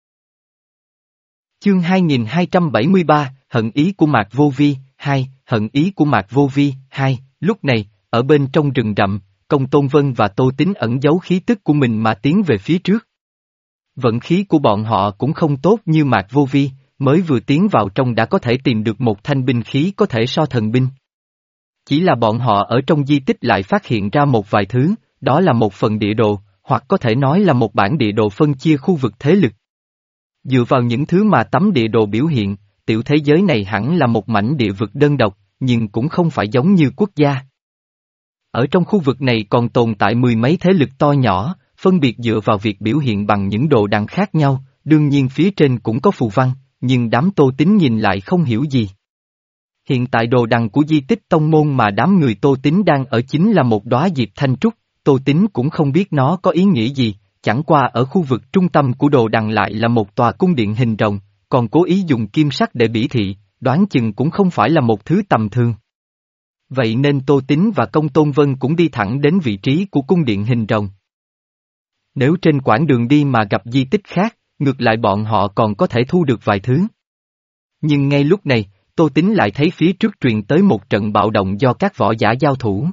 Chương hai nghìn hai trăm bảy mươi ba, Hận ý của Mạc Vô Vi, hai, Hận ý của Mạc Vô Vi, hai, lúc này, ở bên trong rừng rậm, Công Tôn Vân và Tô Tín ẩn giấu khí tức của mình mà tiến về phía trước. Vận khí của bọn họ cũng không tốt như Mạc Vô Vi, mới vừa tiến vào trong đã có thể tìm được một thanh binh khí có thể so thần binh. Chỉ là bọn họ ở trong di tích lại phát hiện ra một vài thứ, đó là một phần địa đồ, hoặc có thể nói là một bản địa đồ phân chia khu vực thế lực. Dựa vào những thứ mà tấm địa đồ biểu hiện, tiểu thế giới này hẳn là một mảnh địa vực đơn độc, nhưng cũng không phải giống như quốc gia. Ở trong khu vực này còn tồn tại mười mấy thế lực to nhỏ, phân biệt dựa vào việc biểu hiện bằng những đồ đằng khác nhau, đương nhiên phía trên cũng có phù văn, nhưng đám Tô Tín nhìn lại không hiểu gì. Hiện tại đồ đằng của di tích tông môn mà đám người Tô Tín đang ở chính là một đóa diệp thanh trúc, Tô Tín cũng không biết nó có ý nghĩa gì, chẳng qua ở khu vực trung tâm của đồ đằng lại là một tòa cung điện hình rồng, còn cố ý dùng kim sắc để biểu thị, đoán chừng cũng không phải là một thứ tầm thường. Vậy nên Tô Tín và Công Tôn Vân cũng đi thẳng đến vị trí của cung điện hình rồng. Nếu trên quãng đường đi mà gặp di tích khác, ngược lại bọn họ còn có thể thu được vài thứ. Nhưng ngay lúc này, Tô Tín lại thấy phía trước truyền tới một trận bạo động do các võ giả giao thủ.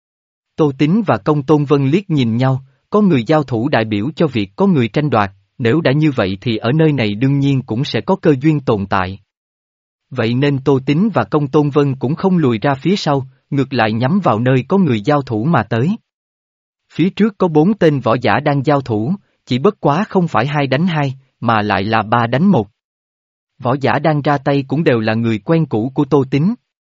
Tô Tín và Công Tôn Vân liếc nhìn nhau, có người giao thủ đại biểu cho việc có người tranh đoạt, nếu đã như vậy thì ở nơi này đương nhiên cũng sẽ có cơ duyên tồn tại. Vậy nên Tô Tín và Công Tôn Vân cũng không lùi ra phía sau, ngược lại nhắm vào nơi có người giao thủ mà tới. Phía trước có bốn tên võ giả đang giao thủ, chỉ bất quá không phải hai đánh hai, mà lại là ba đánh một. Võ giả đang ra tay cũng đều là người quen cũ của Tô Tín.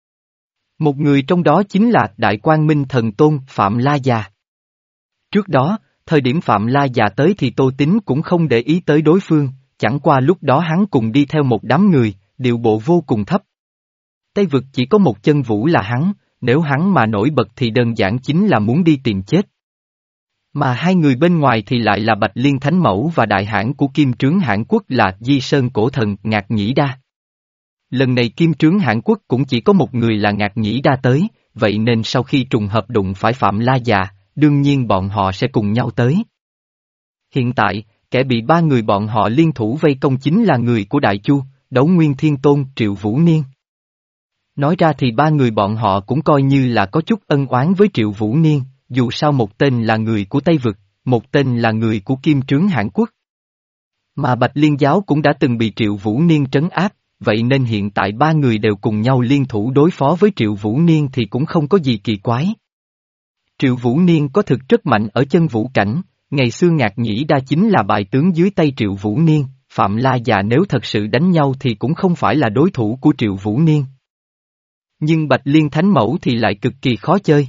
Một người trong đó chính là Đại Quang Minh Thần Tôn Phạm La Già. Trước đó, thời điểm Phạm La Già tới thì Tô Tín cũng không để ý tới đối phương, chẳng qua lúc đó hắn cùng đi theo một đám người, điệu bộ vô cùng thấp. Tây vực chỉ có một chân vũ là hắn, nếu hắn mà nổi bật thì đơn giản chính là muốn đi tìm chết. Mà hai người bên ngoài thì lại là Bạch Liên Thánh Mẫu và đại hãn của Kim Trướng Hãn Quốc là Di Sơn Cổ Thần Ngạc Nhĩ Đa. Lần này Kim Trướng Hãn Quốc cũng chỉ có một người là Ngạc Nhĩ Đa tới, vậy nên sau khi trùng hợp đụng phải Phạm La Già, đương nhiên bọn họ sẽ cùng nhau tới. Hiện tại, kẻ bị ba người bọn họ liên thủ vây công chính là người của Đại Chu, Đấu Nguyên Thiên Tôn Triệu Vũ Niên. Nói ra thì ba người bọn họ cũng coi như là có chút ân oán với Triệu Vũ Niên, dù sao một tên là người của Tây Vực, một tên là người của Kim Trướng Hãn Quốc. Mà Bạch Liên Giáo cũng đã từng bị Triệu Vũ Niên trấn áp, vậy nên hiện tại ba người đều cùng nhau liên thủ đối phó với Triệu Vũ Niên thì cũng không có gì kỳ quái. Triệu Vũ Niên có thực rất mạnh ở chân vũ cảnh, ngày xưa Ngạc Nhĩ Đa chính là bại tướng dưới tay Triệu Vũ Niên, Phạm La Già nếu thật sự đánh nhau thì cũng không phải là đối thủ của Triệu Vũ Niên. Nhưng Bạch Liên Thánh Mẫu thì lại cực kỳ khó chơi.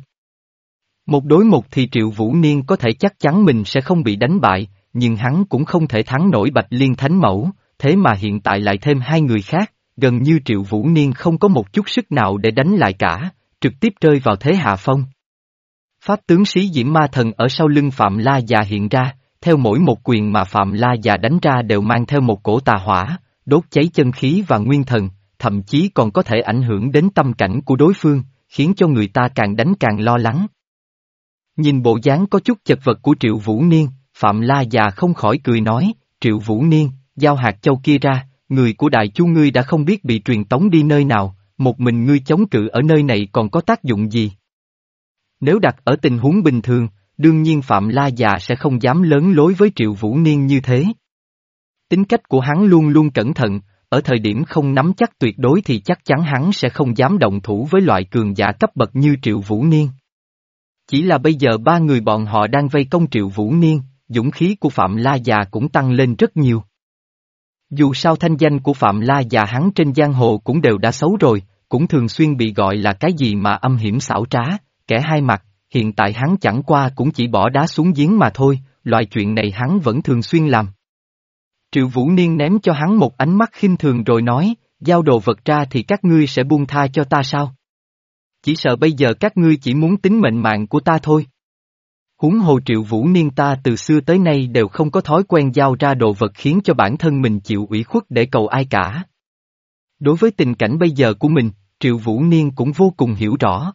Một đối một thì Triệu Vũ Niên có thể chắc chắn mình sẽ không bị đánh bại, nhưng hắn cũng không thể thắng nổi Bạch Liên Thánh Mẫu, thế mà hiện tại lại thêm hai người khác, gần như Triệu Vũ Niên không có một chút sức nào để đánh lại cả, trực tiếp rơi vào thế hạ phong. Pháp tướng Sĩ Diễm Ma Thần ở sau lưng Phạm La Già hiện ra, theo mỗi một quyền mà Phạm La Già đánh ra đều mang theo một cổ tà hỏa, đốt cháy chân khí và nguyên thần, thậm chí còn có thể ảnh hưởng đến tâm cảnh của đối phương, khiến cho người ta càng đánh càng lo lắng. Nhìn bộ dáng có chút chật vật của Triệu Vũ Niên, Phạm La Già không khỏi cười nói, Triệu Vũ Niên, giao hạt châu kia ra, người của Đại Chu ngươi đã không biết bị truyền tống đi nơi nào, một mình ngươi chống cự ở nơi này còn có tác dụng gì? Nếu đặt ở tình huống bình thường, đương nhiên Phạm La Già sẽ không dám lớn lối với Triệu Vũ Niên như thế. Tính cách của hắn luôn luôn cẩn thận, ở thời điểm không nắm chắc tuyệt đối thì chắc chắn hắn sẽ không dám động thủ với loại cường giả cấp bậc như Triệu Vũ Niên. Chỉ là bây giờ ba người bọn họ đang vây công Triệu Vũ Niên, dũng khí của Phạm La Già cũng tăng lên rất nhiều. Dù sao thanh danh của Phạm La Già hắn trên giang hồ cũng đều đã xấu rồi, cũng thường xuyên bị gọi là cái gì mà âm hiểm xảo trá, kẻ hai mặt, hiện tại hắn chẳng qua cũng chỉ bỏ đá xuống giếng mà thôi, loại chuyện này hắn vẫn thường xuyên làm. Triệu Vũ Niên ném cho hắn một ánh mắt khinh thường rồi nói, giao đồ vật ra thì các ngươi sẽ buông tha cho ta sao? Chỉ sợ bây giờ các ngươi chỉ muốn tính mệnh mạng của ta thôi. Huống hồ Triệu Vũ Niên ta từ xưa tới nay đều không có thói quen giao ra đồ vật khiến cho bản thân mình chịu ủy khuất để cầu ai cả. Đối với tình cảnh bây giờ của mình, Triệu Vũ Niên cũng vô cùng hiểu rõ.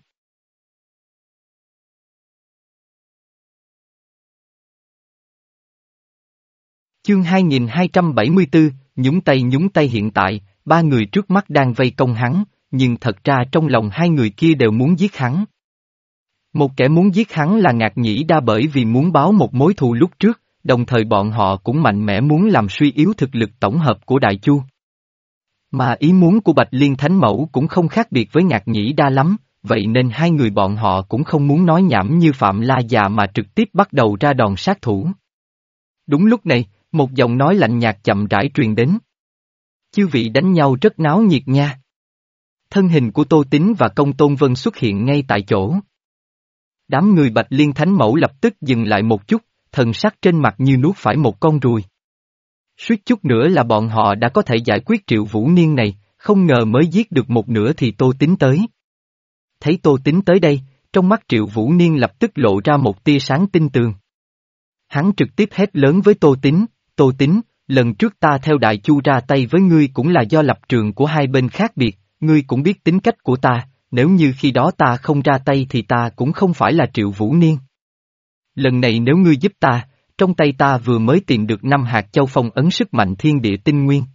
Chương hai nghìn hai trăm bảy mươi tư, nhúng tay nhúng tay hiện tại, ba người trước mắt đang vây công hắn, nhưng thật ra trong lòng hai người kia đều muốn giết hắn. Một kẻ muốn giết hắn là Ngạc Nhĩ Đa bởi vì muốn báo một mối thù lúc trước, đồng thời bọn họ cũng mạnh mẽ muốn làm suy yếu thực lực tổng hợp của Đại Chu. Mà ý muốn của Bạch Liên Thánh Mẫu cũng không khác biệt với Ngạc Nhĩ Đa lắm, vậy nên hai người bọn họ cũng không muốn nói nhảm như Phạm La Già mà trực tiếp bắt đầu ra đòn sát thủ. Đúng lúc này, một giọng nói lạnh nhạt chậm rãi truyền đến. Chư vị đánh nhau rất náo nhiệt nha. Thân hình của Tô Tín và Công Tôn Vân xuất hiện ngay tại chỗ. Đám người Bạch Liên Thánh Mẫu lập tức dừng lại một chút, thần sắc trên mặt như nuốt phải một con ruồi. Suýt chút nữa là bọn họ đã có thể giải quyết Triệu Vũ Niên này, không ngờ mới giết được một nửa thì Tô Tín tới. Thấy Tô Tín tới đây, trong mắt Triệu Vũ Niên lập tức lộ ra một tia sáng tinh tường. Hắn trực tiếp hét lớn với Tô Tín, Tô Tín, lần trước ta theo Đại Chu ra tay với ngươi cũng là do lập trường của hai bên khác biệt, ngươi cũng biết tính cách của ta, nếu như khi đó ta không ra tay thì ta cũng không phải là Triệu Vũ Niên. Lần này nếu ngươi giúp ta, trong tay ta vừa mới tìm được năm hạt châu phong ấn sức mạnh thiên địa tinh nguyên.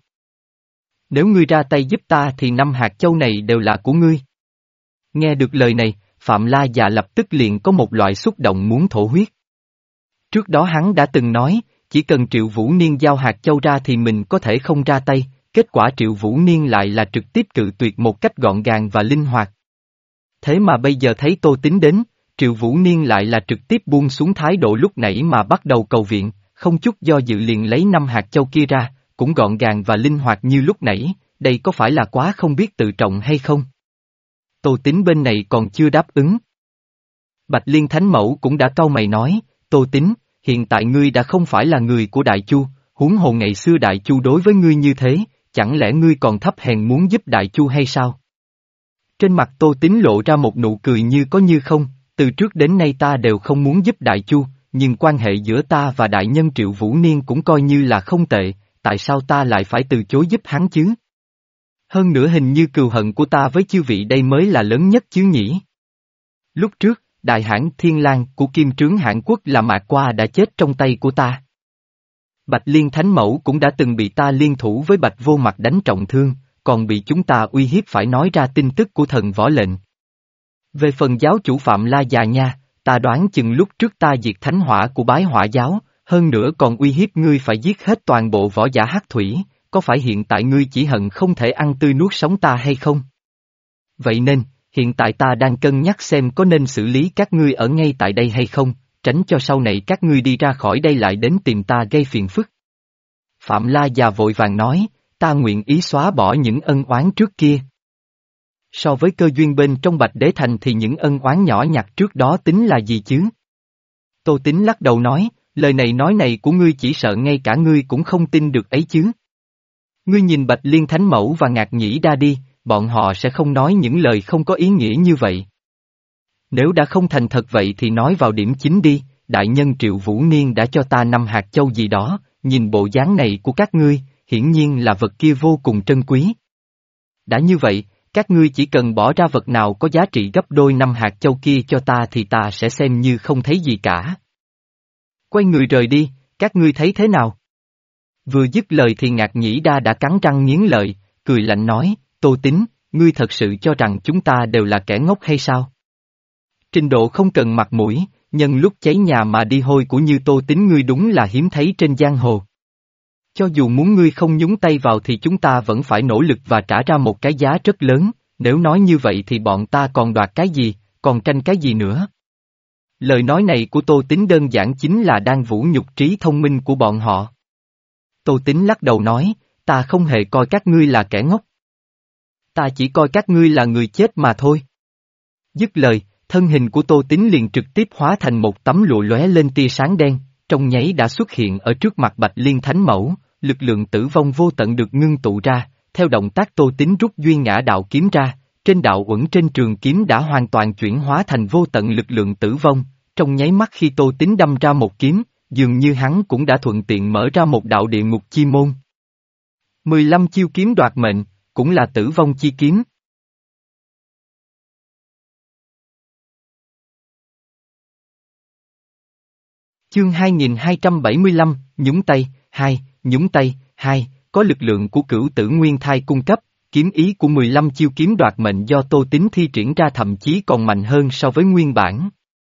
Nếu ngươi ra tay giúp ta thì năm hạt châu này đều là của ngươi. Nghe được lời này, Phạm La Già lập tức liền có một loại xúc động muốn thổ huyết. Trước đó hắn đã từng nói, chỉ cần Triệu Vũ Niên giao hạt châu ra thì mình có thể không ra tay, kết quả Triệu Vũ Niên lại là trực tiếp cự tuyệt một cách gọn gàng và linh hoạt. Thế mà bây giờ thấy Tô Tín đến, Triệu Vũ Niên lại là trực tiếp buông xuống thái độ lúc nãy mà bắt đầu cầu viện, không chút do dự liền lấy năm hạt châu kia ra, cũng gọn gàng và linh hoạt như lúc nãy, đây có phải là quá không biết tự trọng hay không? Tô Tín bên này còn chưa đáp ứng. Bạch Liên Thánh Mẫu cũng đã cau mày nói, Tô Tín, hiện tại ngươi đã không phải là người của Đại Chu, huống hồ ngày xưa Đại Chu đối với ngươi như thế, chẳng lẽ ngươi còn thấp hèn muốn giúp Đại Chu hay sao? Trên mặt Tô Tín lộ ra một nụ cười như có như không, từ trước đến nay ta đều không muốn giúp Đại Chu, nhưng quan hệ giữa ta và đại nhân Triệu Vũ Niên cũng coi như là không tệ, tại sao ta lại phải từ chối giúp hắn chứ? Hơn nữa hình như cừu hận của ta với chư vị đây mới là lớn nhất chứ nhỉ? Lúc trước, đại hãn Thiên Lang của Kim Trướng Hãn Quốc là Mạc Qua đã chết trong tay của ta. Bạch Liên Thánh Mẫu cũng đã từng bị ta liên thủ với Bạch Vô Mặt đánh trọng thương, còn bị chúng ta uy hiếp phải nói ra tin tức của thần võ lệnh. Về phần giáo chủ Phạm La Già nha, ta đoán chừng lúc trước ta diệt thánh hỏa của bái hỏa giáo, hơn nữa còn uy hiếp ngươi phải giết hết toàn bộ võ giả hắc thủy, có phải hiện tại ngươi chỉ hận không thể ăn tươi nuốt sống ta hay không? Vậy nên, hiện tại ta đang cân nhắc xem có nên xử lý các ngươi ở ngay tại đây hay không, tránh cho sau này các ngươi đi ra khỏi đây lại đến tìm ta gây phiền phức. Phạm La Già vội vàng nói, ta nguyện ý xóa bỏ những ân oán trước kia. So với cơ duyên bên trong Bạch Đế Thành thì những ân oán nhỏ nhặt trước đó tính là gì chứ? Tô Tín lắc đầu nói, lời này nói này của ngươi chỉ sợ ngay cả ngươi cũng không tin được ấy chứ. Ngươi nhìn Bạch Liên Thánh Mẫu và Ngạc Nhĩ Đa đi, bọn họ sẽ không nói những lời không có ý nghĩa như vậy. Nếu đã không thành thật vậy thì nói vào điểm chính đi, đại nhân Triệu Vũ Niên đã cho ta năm hạt châu gì đó, nhìn bộ dáng này của các ngươi, hiển nhiên là vật kia vô cùng trân quý. Đã như vậy, các ngươi chỉ cần bỏ ra vật nào có giá trị gấp đôi năm hạt châu kia cho ta thì ta sẽ xem như không thấy gì cả. Quay người rời đi, các ngươi thấy thế nào? Vừa dứt lời thì Ngạc Nhĩ Đa đã cắn răng nghiến lợi, cười lạnh nói, Tô Tín, ngươi thật sự cho rằng chúng ta đều là kẻ ngốc hay sao? Trình độ không cần mặt mũi, nhân lúc cháy nhà mà đi hôi của như Tô Tín ngươi đúng là hiếm thấy trên giang hồ. Cho dù muốn ngươi không nhúng tay vào thì chúng ta vẫn phải nỗ lực và trả ra một cái giá rất lớn, nếu nói như vậy thì bọn ta còn đoạt cái gì, còn tranh cái gì nữa. Lời nói này của Tô Tín đơn giản chính là đang vũ nhục trí thông minh của bọn họ. Tô Tín lắc đầu nói, ta không hề coi các ngươi là kẻ ngốc. Ta chỉ coi các ngươi là người chết mà thôi. Dứt lời, thân hình của Tô Tín liền trực tiếp hóa thành một tấm lụa lóe lên tia sáng đen, trong nháy đã xuất hiện ở trước mặt Bạch Liên Thánh Mẫu, lực lượng tử vong vô tận được ngưng tụ ra, theo động tác Tô Tín rút duyên ngã đạo kiếm ra, trên đạo uẩn trên trường kiếm đã hoàn toàn chuyển hóa thành vô tận lực lượng tử vong, trong nháy mắt khi Tô Tín đâm ra một kiếm, dường như hắn cũng đã thuận tiện mở ra một đạo địa ngục chi môn. mười lăm chiêu kiếm đoạt mệnh, cũng là tử vong chi kiếm. Chương hai nghìn hai trăm bảy mươi lăm, nhúng tay, hai, nhúng tay, hai, có lực lượng của cửu tử nguyên thai cung cấp, kiếm ý của mười lăm chiêu kiếm đoạt mệnh do Tô Tín thi triển ra thậm chí còn mạnh hơn so với nguyên bản.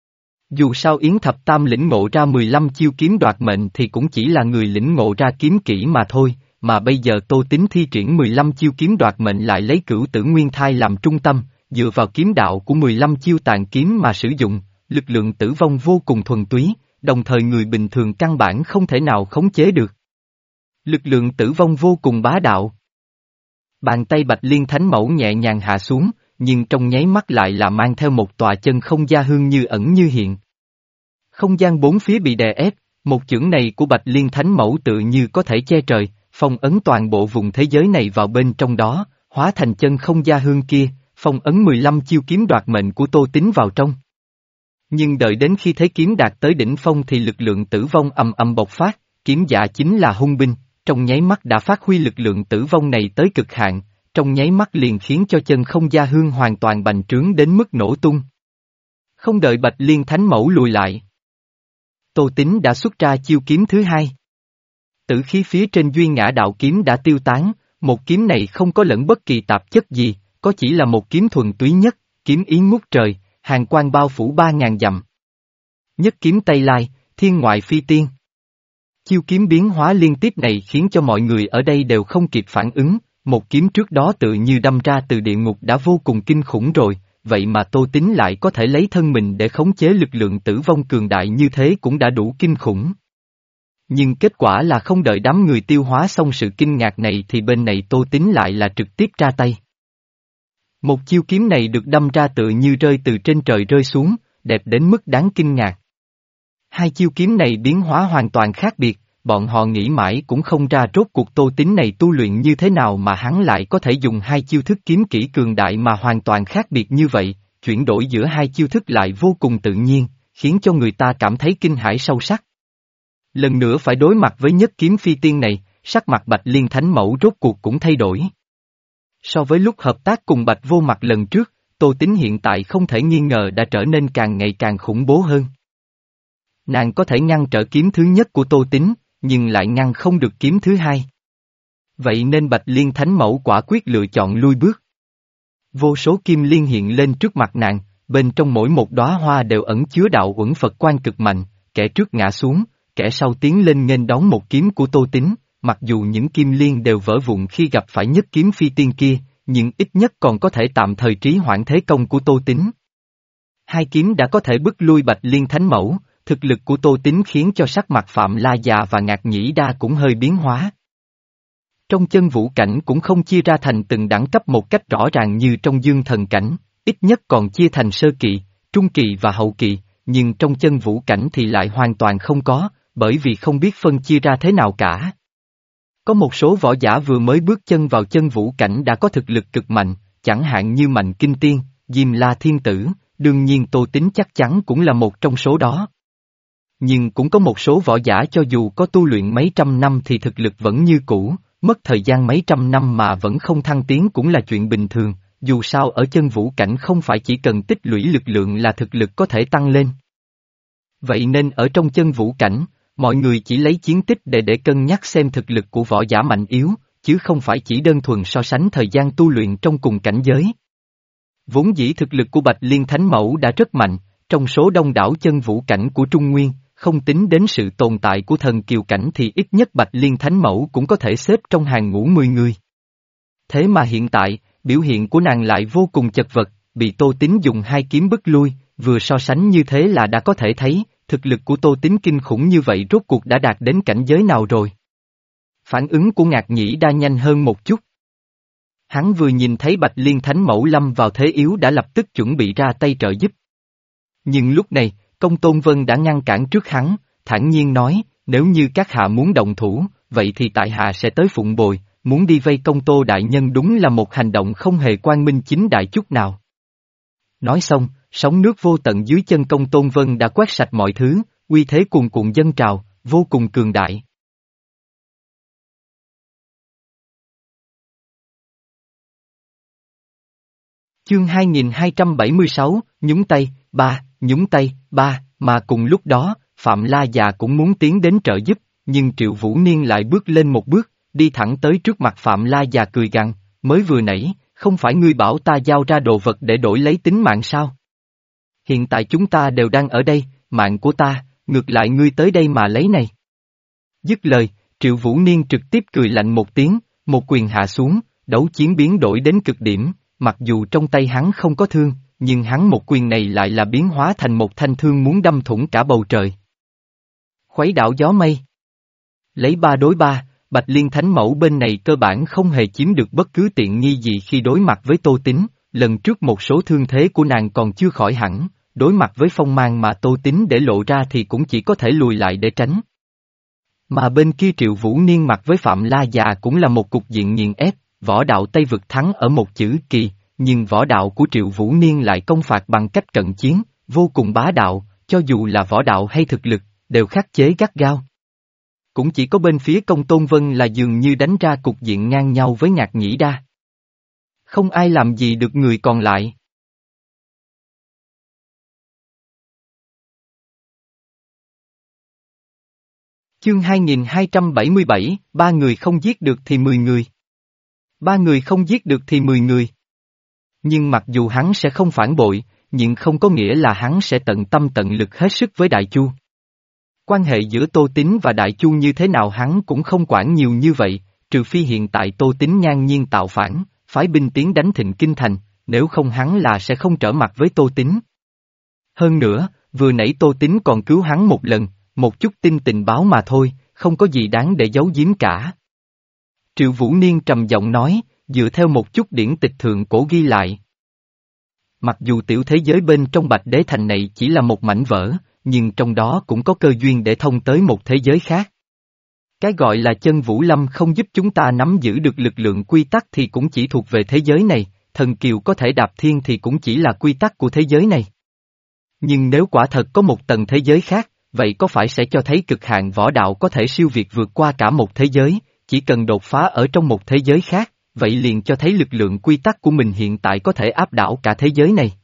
Dù sao Yến Thập Tam lĩnh ngộ ra mười lăm chiêu kiếm đoạt mệnh thì cũng chỉ là người lĩnh ngộ ra kiếm kỹ mà thôi, mà bây giờ Tô Tín thi triển mười lăm chiêu kiếm đoạt mệnh lại lấy cửu tử nguyên thai làm trung tâm, dựa vào kiếm đạo của mười lăm chiêu tàn kiếm mà sử dụng, lực lượng tử vong vô cùng thuần túy, đồng thời người bình thường căn bản không thể nào khống chế được. Lực lượng tử vong vô cùng bá đạo. Bàn tay Bạch Liên Thánh Mẫu nhẹ nhàng hạ xuống, nhưng trong nháy mắt lại là mang theo một tòa chân không gia hương như ẩn như hiện. Không gian bốn phía bị đè ép, một chưởng này của Bạch Liên Thánh Mẫu tự như có thể che trời, phong ấn toàn bộ vùng thế giới này vào bên trong đó, hóa thành chân không gia hương kia, phong ấn mười lăm chiêu kiếm đoạt mệnh của Tô Tín vào trong. Nhưng đợi đến khi thế kiếm đạt tới đỉnh phong thì lực lượng tử vong ầm ầm bộc phát, kiếm giả chính là hung binh, trong nháy mắt đã phát huy lực lượng tử vong này tới cực hạn, trong nháy mắt liền khiến cho chân không gia hương hoàn toàn bành trướng đến mức nổ tung. Không đợi Bạch Liên Thánh Mẫu lùi lại, Tô Tín đã xuất ra chiêu kiếm thứ hai. Tử khí phía trên duyên ngã đạo kiếm đã tiêu tán, một kiếm này không có lẫn bất kỳ tạp chất gì, có chỉ là một kiếm thuần túy nhất, kiếm ý ngút trời, hàn quang bao phủ ba ngàn dặm. Nhất kiếm Tây Lai, thiên ngoại phi tiên. Chiêu kiếm biến hóa liên tiếp này khiến cho mọi người ở đây đều không kịp phản ứng, một kiếm trước đó tự như đâm ra từ địa ngục đã vô cùng kinh khủng rồi, vậy mà Tô Tín lại có thể lấy thân mình để khống chế lực lượng tử vong cường đại như thế cũng đã đủ kinh khủng. Nhưng kết quả là không đợi đám người tiêu hóa xong sự kinh ngạc này thì bên này Tô Tín lại là trực tiếp ra tay. Một chiêu kiếm này được đâm ra tự như rơi từ trên trời rơi xuống, đẹp đến mức đáng kinh ngạc. Hai chiêu kiếm này biến hóa hoàn toàn khác biệt, bọn họ nghĩ mãi cũng không ra rốt cuộc Tô Tín này tu luyện như thế nào mà hắn lại có thể dùng hai chiêu thức kiếm kỹ cường đại mà hoàn toàn khác biệt như vậy, chuyển đổi giữa hai chiêu thức lại vô cùng tự nhiên, khiến cho người ta cảm thấy kinh hãi sâu sắc. Lần nữa phải đối mặt với nhất kiếm phi tiên này, sắc mặt Bạch Liên Thánh Mẫu rốt cuộc cũng thay đổi. So với lúc hợp tác cùng Bạch Vô Mặt lần trước, Tô Tín hiện tại không thể nghi ngờ đã trở nên càng ngày càng khủng bố hơn. Nàng có thể ngăn trở kiếm thứ nhất của Tô Tín, nhưng lại ngăn không được kiếm thứ hai. Vậy nên Bạch Liên Thánh Mẫu quả quyết lựa chọn lui bước. Vô số kim liên hiện lên trước mặt nàng, bên trong mỗi một đóa hoa đều ẩn chứa đạo uẩn Phật quan cực mạnh, kẻ trước ngã xuống, kẻ sau tiến lên nghênh đón một kiếm của Tô Tín, mặc dù những kim liên đều vỡ vụn khi gặp phải nhất kiếm phi tiên kia, nhưng ít nhất còn có thể tạm thời trì hoãn thế công của Tô Tín. Hai kiếm đã có thể bức lui Bạch Liên Thánh Mẫu, thực lực của Tô Tín khiến cho sắc mặt Phạm La Già và Ngạc Nhĩ Đa cũng hơi biến hóa. Trong chân vũ cảnh cũng không chia ra thành từng đẳng cấp một cách rõ ràng như trong dương thần cảnh, ít nhất còn chia thành sơ kỳ, trung kỳ và hậu kỳ, nhưng trong chân vũ cảnh thì lại hoàn toàn không có, bởi vì không biết phân chia ra thế nào cả. Có một số võ giả vừa mới bước chân vào chân vũ cảnh đã có thực lực cực mạnh, chẳng hạn như Mạnh Kinh Tiên, Diêm La Thiên Tử, đương nhiên Tô Tín chắc chắn cũng là một trong số đó. Nhưng cũng có một số võ giả cho dù có tu luyện mấy trăm năm thì thực lực vẫn như cũ, mất thời gian mấy trăm năm mà vẫn không thăng tiến cũng là chuyện bình thường, dù sao ở chân vũ cảnh không phải chỉ cần tích lũy lực lượng là thực lực có thể tăng lên. Vậy nên ở trong chân vũ cảnh, mọi người chỉ lấy chiến tích để để cân nhắc xem thực lực của võ giả mạnh yếu, chứ không phải chỉ đơn thuần so sánh thời gian tu luyện trong cùng cảnh giới. Vốn dĩ thực lực của Bạch Liên Thánh Mẫu đã rất mạnh, trong số đông đảo chân vũ cảnh của Trung Nguyên, không tính đến sự tồn tại của thần kiều cảnh thì ít nhất Bạch Liên Thánh Mẫu cũng có thể xếp trong hàng ngũ mười người. Thế mà hiện tại, biểu hiện của nàng lại vô cùng chật vật, bị Tô Tín dùng hai kiếm bức lui, vừa so sánh như thế là đã có thể thấy, thực lực của Tô Tín kinh khủng như vậy rốt cuộc đã đạt đến cảnh giới nào rồi. Phản ứng của Ngạc Nhĩ Đa nhanh hơn một chút. Hắn vừa nhìn thấy Bạch Liên Thánh Mẫu lâm vào thế yếu đã lập tức chuẩn bị ra tay trợ giúp. Nhưng lúc này, Công Tôn Vân đã ngăn cản trước hắn, thản nhiên nói, nếu như các hạ muốn động thủ, vậy thì tại hạ sẽ tới phụng bồi, muốn đi vây công Tô đại nhân đúng là một hành động không hề quang minh chính đại chút nào. Nói xong, sóng nước vô tận dưới chân Công Tôn Vân đã quét sạch mọi thứ, uy thế cuồn cuộn dâng trào, vô cùng cường đại. Chương hai nghìn hai trăm bảy mươi sáu, nhúng tay, ba, nhúng tay, ba, mà cùng lúc đó, Phạm La già cũng muốn tiến đến trợ giúp, nhưng Triệu Vũ Niên lại bước lên một bước, đi thẳng tới trước mặt Phạm La già cười gằn, mới vừa nãy, không phải ngươi bảo ta giao ra đồ vật để đổi lấy tính mạng sao? Hiện tại chúng ta đều đang ở đây, mạng của ta, ngược lại ngươi tới đây mà lấy này. Dứt lời, Triệu Vũ Niên trực tiếp cười lạnh một tiếng, một quyền hạ xuống, đấu chiến biến đổi đến cực điểm, mặc dù trong tay hắn không có thương, nhưng hắn một quyền này lại là biến hóa thành một thanh thương muốn đâm thủng cả bầu trời. Khuấy đảo gió mây. Lấy ba đối ba, Bạch Liên Thánh Mẫu bên này cơ bản không hề chiếm được bất cứ tiện nghi gì khi đối mặt với Tô Tín, lần trước một số thương thế của nàng còn chưa khỏi hẳn, đối mặt với phong mang mà Tô Tín để lộ ra thì cũng chỉ có thể lùi lại để tránh. Mà bên kia Triệu Vũ Niên mặt với Phạm La già cũng là một cục diện nghiền ép, võ đạo Tây Vực thắng ở một chữ kỳ, nhưng võ đạo của Triệu Vũ Niên lại công phạt bằng cách cận chiến, vô cùng bá đạo, cho dù là võ đạo hay thực lực, đều khắc chế gắt gao. Cũng chỉ có bên phía Công Tôn Vân là dường như đánh ra cục diện ngang nhau với Ngạc Nhĩ Đa. Không ai làm gì được người còn lại. Chương hai nghìn hai trăm bảy mươi bảy, ba người không giết được thì mười người. Ba người không giết được thì mười người. Nhưng mặc dù hắn sẽ không phản bội, nhưng không có nghĩa là hắn sẽ tận tâm tận lực hết sức với Đại Chu. Quan hệ giữa Tô Tín và Đại Chu như thế nào hắn cũng không quản nhiều như vậy, trừ phi hiện tại Tô Tín ngang nhiên tạo phản, phái binh tiến đánh Thịnh Kinh Thành, nếu không hắn là sẽ không trở mặt với Tô Tín. Hơn nữa, vừa nãy Tô Tín còn cứu hắn một lần, một chút tin tình báo mà thôi, không có gì đáng để giấu giếm cả. Triệu Vũ Niên trầm giọng nói, dựa theo một chút điển tịch thượng cổ ghi lại. Mặc dù tiểu thế giới bên trong Bạch Đế Thành này chỉ là một mảnh vỡ, nhưng trong đó cũng có cơ duyên để thông tới một thế giới khác. Cái gọi là chân Vũ Lâm không giúp chúng ta nắm giữ được lực lượng quy tắc thì cũng chỉ thuộc về thế giới này, thần kiều có thể đạp thiên thì cũng chỉ là quy tắc của thế giới này. Nhưng nếu quả thật có một tầng thế giới khác, vậy có phải sẽ cho thấy cực hạn võ đạo có thể siêu việt vượt qua cả một thế giới, chỉ cần đột phá ở trong một thế giới khác, vậy liền cho thấy lực lượng quy tắc của mình hiện tại có thể áp đảo cả thế giới này.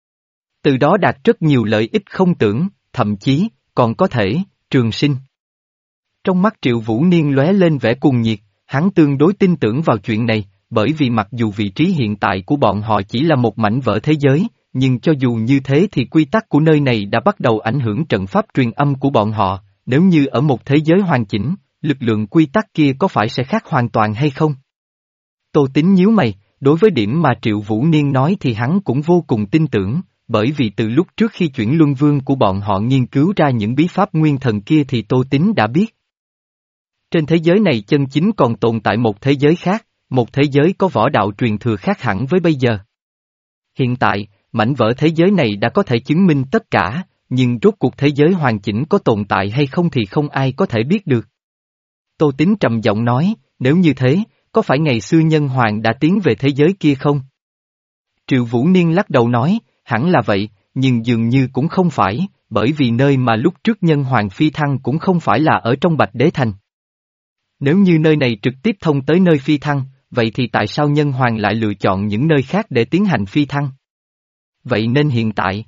Từ đó đạt rất nhiều lợi ích không tưởng, thậm chí, còn có thể, trường sinh. Trong mắt Triệu Vũ Niên lóe lên vẻ cuồng nhiệt, hắn tương đối tin tưởng vào chuyện này, bởi vì mặc dù vị trí hiện tại của bọn họ chỉ là một mảnh vỡ thế giới, nhưng cho dù như thế thì quy tắc của nơi này đã bắt đầu ảnh hưởng trận pháp truyền âm của bọn họ, nếu như ở một thế giới hoàn chỉnh, lực lượng quy tắc kia có phải sẽ khác hoàn toàn hay không? Tô Tín nhíu mày, đối với điểm mà Triệu Vũ Niên nói thì hắn cũng vô cùng tin tưởng, bởi vì từ lúc trước khi chuyển luân vương của bọn họ nghiên cứu ra những bí pháp nguyên thần kia thì Tô Tín đã biết. Trên thế giới này chân chính còn tồn tại một thế giới khác, một thế giới có võ đạo truyền thừa khác hẳn với bây giờ. Hiện tại, mảnh vỡ thế giới này đã có thể chứng minh tất cả, nhưng rốt cuộc thế giới hoàn chỉnh có tồn tại hay không thì không ai có thể biết được. Tô Tín trầm giọng nói, nếu như thế, có phải ngày xưa Nhân Hoàng đã tiến về thế giới kia không? Triệu Vũ Niên lắc đầu nói, hẳn là vậy, nhưng dường như cũng không phải, bởi vì nơi mà lúc trước Nhân Hoàng phi thăng cũng không phải là ở trong Bạch Đế Thành. Nếu như nơi này trực tiếp thông tới nơi phi thăng, vậy thì tại sao Nhân Hoàng lại lựa chọn những nơi khác để tiến hành phi thăng? Vậy nên hiện tại,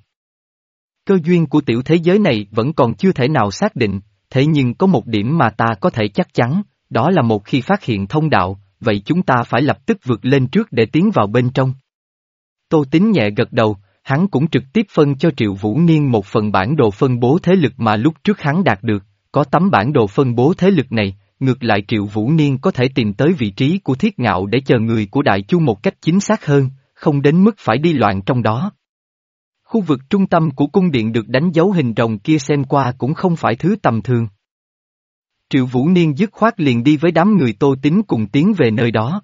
cơ duyên của tiểu thế giới này vẫn còn chưa thể nào xác định, thế nhưng có một điểm mà ta có thể chắc chắn, đó là một khi phát hiện thông đạo, vậy chúng ta phải lập tức vượt lên trước để tiến vào bên trong. Tô Tín nhẹ gật đầu, hắn cũng trực tiếp phân cho Triệu Vũ Niên một phần bản đồ phân bố thế lực mà lúc trước hắn đạt được, có tấm bản đồ phân bố thế lực này, ngược lại Triệu Vũ Niên có thể tìm tới vị trí của Thiết Ngạo để chờ người của Đại Chu một cách chính xác hơn, không đến mức phải đi loạn trong đó. Khu vực trung tâm của cung điện được đánh dấu hình rồng kia xem qua cũng không phải thứ tầm thường. Triệu Vũ Niên dứt khoát liền đi với đám người Tô Tín cùng tiến về nơi đó.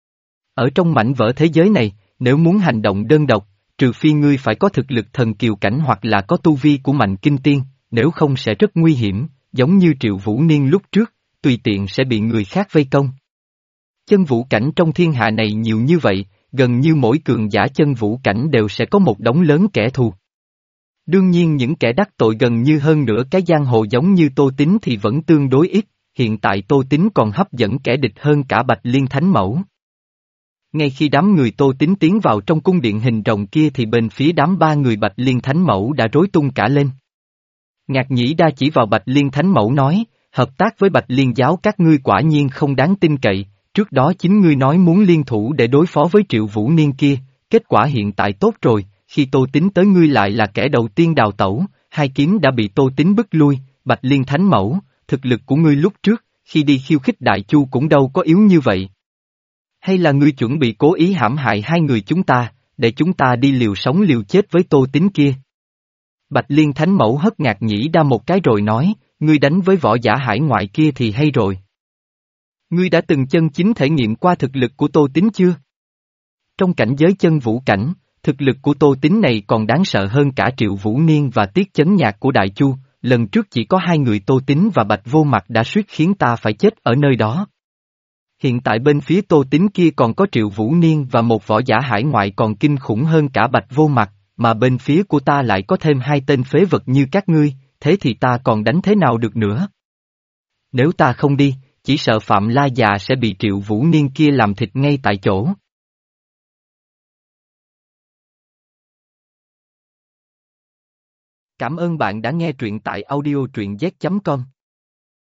Ở trong mảnh vỡ thế giới này, nếu muốn hành động đơn độc, trừ phi ngươi phải có thực lực thần kiều cảnh hoặc là có tu vi của mạnh kinh tiên, nếu không sẽ rất nguy hiểm, giống như Triệu Vũ Niên lúc trước, tùy tiện sẽ bị người khác vây công. Chân vũ cảnh trong thiên hạ này nhiều như vậy, gần như mỗi cường giả chân vũ cảnh đều sẽ có một đống lớn kẻ thù. Đương nhiên những kẻ đắc tội gần như hơn nữa cái giang hồ giống như Tô Tín thì vẫn tương đối ít, hiện tại Tô Tín còn hấp dẫn kẻ địch hơn cả Bạch Liên Thánh Mẫu. Ngay khi đám người Tô Tín tiến vào trong cung điện hình rồng kia thì bên phía đám ba người Bạch Liên Thánh Mẫu đã rối tung cả lên. Ngạc Nhĩ Đa chỉ vào Bạch Liên Thánh Mẫu nói, hợp tác với Bạch Liên giáo các ngươi quả nhiên không đáng tin cậy, trước đó chính ngươi nói muốn liên thủ để đối phó với Triệu Vũ Niên kia, kết quả hiện tại tốt rồi, khi Tô Tín tới ngươi lại là kẻ đầu tiên đào tẩu, hai kiếm đã bị Tô Tín bức lui, Bạch Liên Thánh Mẫu, thực lực của ngươi lúc trước, khi đi khiêu khích Đại Chu cũng đâu có yếu như vậy. Hay là ngươi chuẩn bị cố ý hãm hại hai người chúng ta, để chúng ta đi liều sống liều chết với Tô Tín kia? Bạch Liên Thánh Mẫu hất Ngạc Nhĩ Đa một cái rồi nói, ngươi đánh với võ giả hải ngoại kia thì hay rồi. Ngươi đã từng chân chính thể nghiệm qua thực lực của Tô Tín chưa? Trong cảnh giới chân vũ cảnh, thực lực của Tô Tín này còn đáng sợ hơn cả Triệu Vũ Niên và Tiết Chấn Nhạc của Đại Chu, lần trước chỉ có hai người Tô Tín và Bạch Vô Mặt đã suýt khiến ta phải chết ở nơi đó. Hiện tại bên phía Tô Tín kia còn có Triệu Vũ Niên và một võ giả hải ngoại còn kinh khủng hơn cả Bạch Vô Mặt, mà bên phía của ta lại có thêm hai tên phế vật như các ngươi, thế thì ta còn đánh thế nào được nữa? Nếu ta không đi, chỉ sợ Phạm La già sẽ bị Triệu Vũ Niên kia làm thịt ngay tại chỗ. Cảm ơn bạn đã nghe truyện tại audio truyện z chấm com.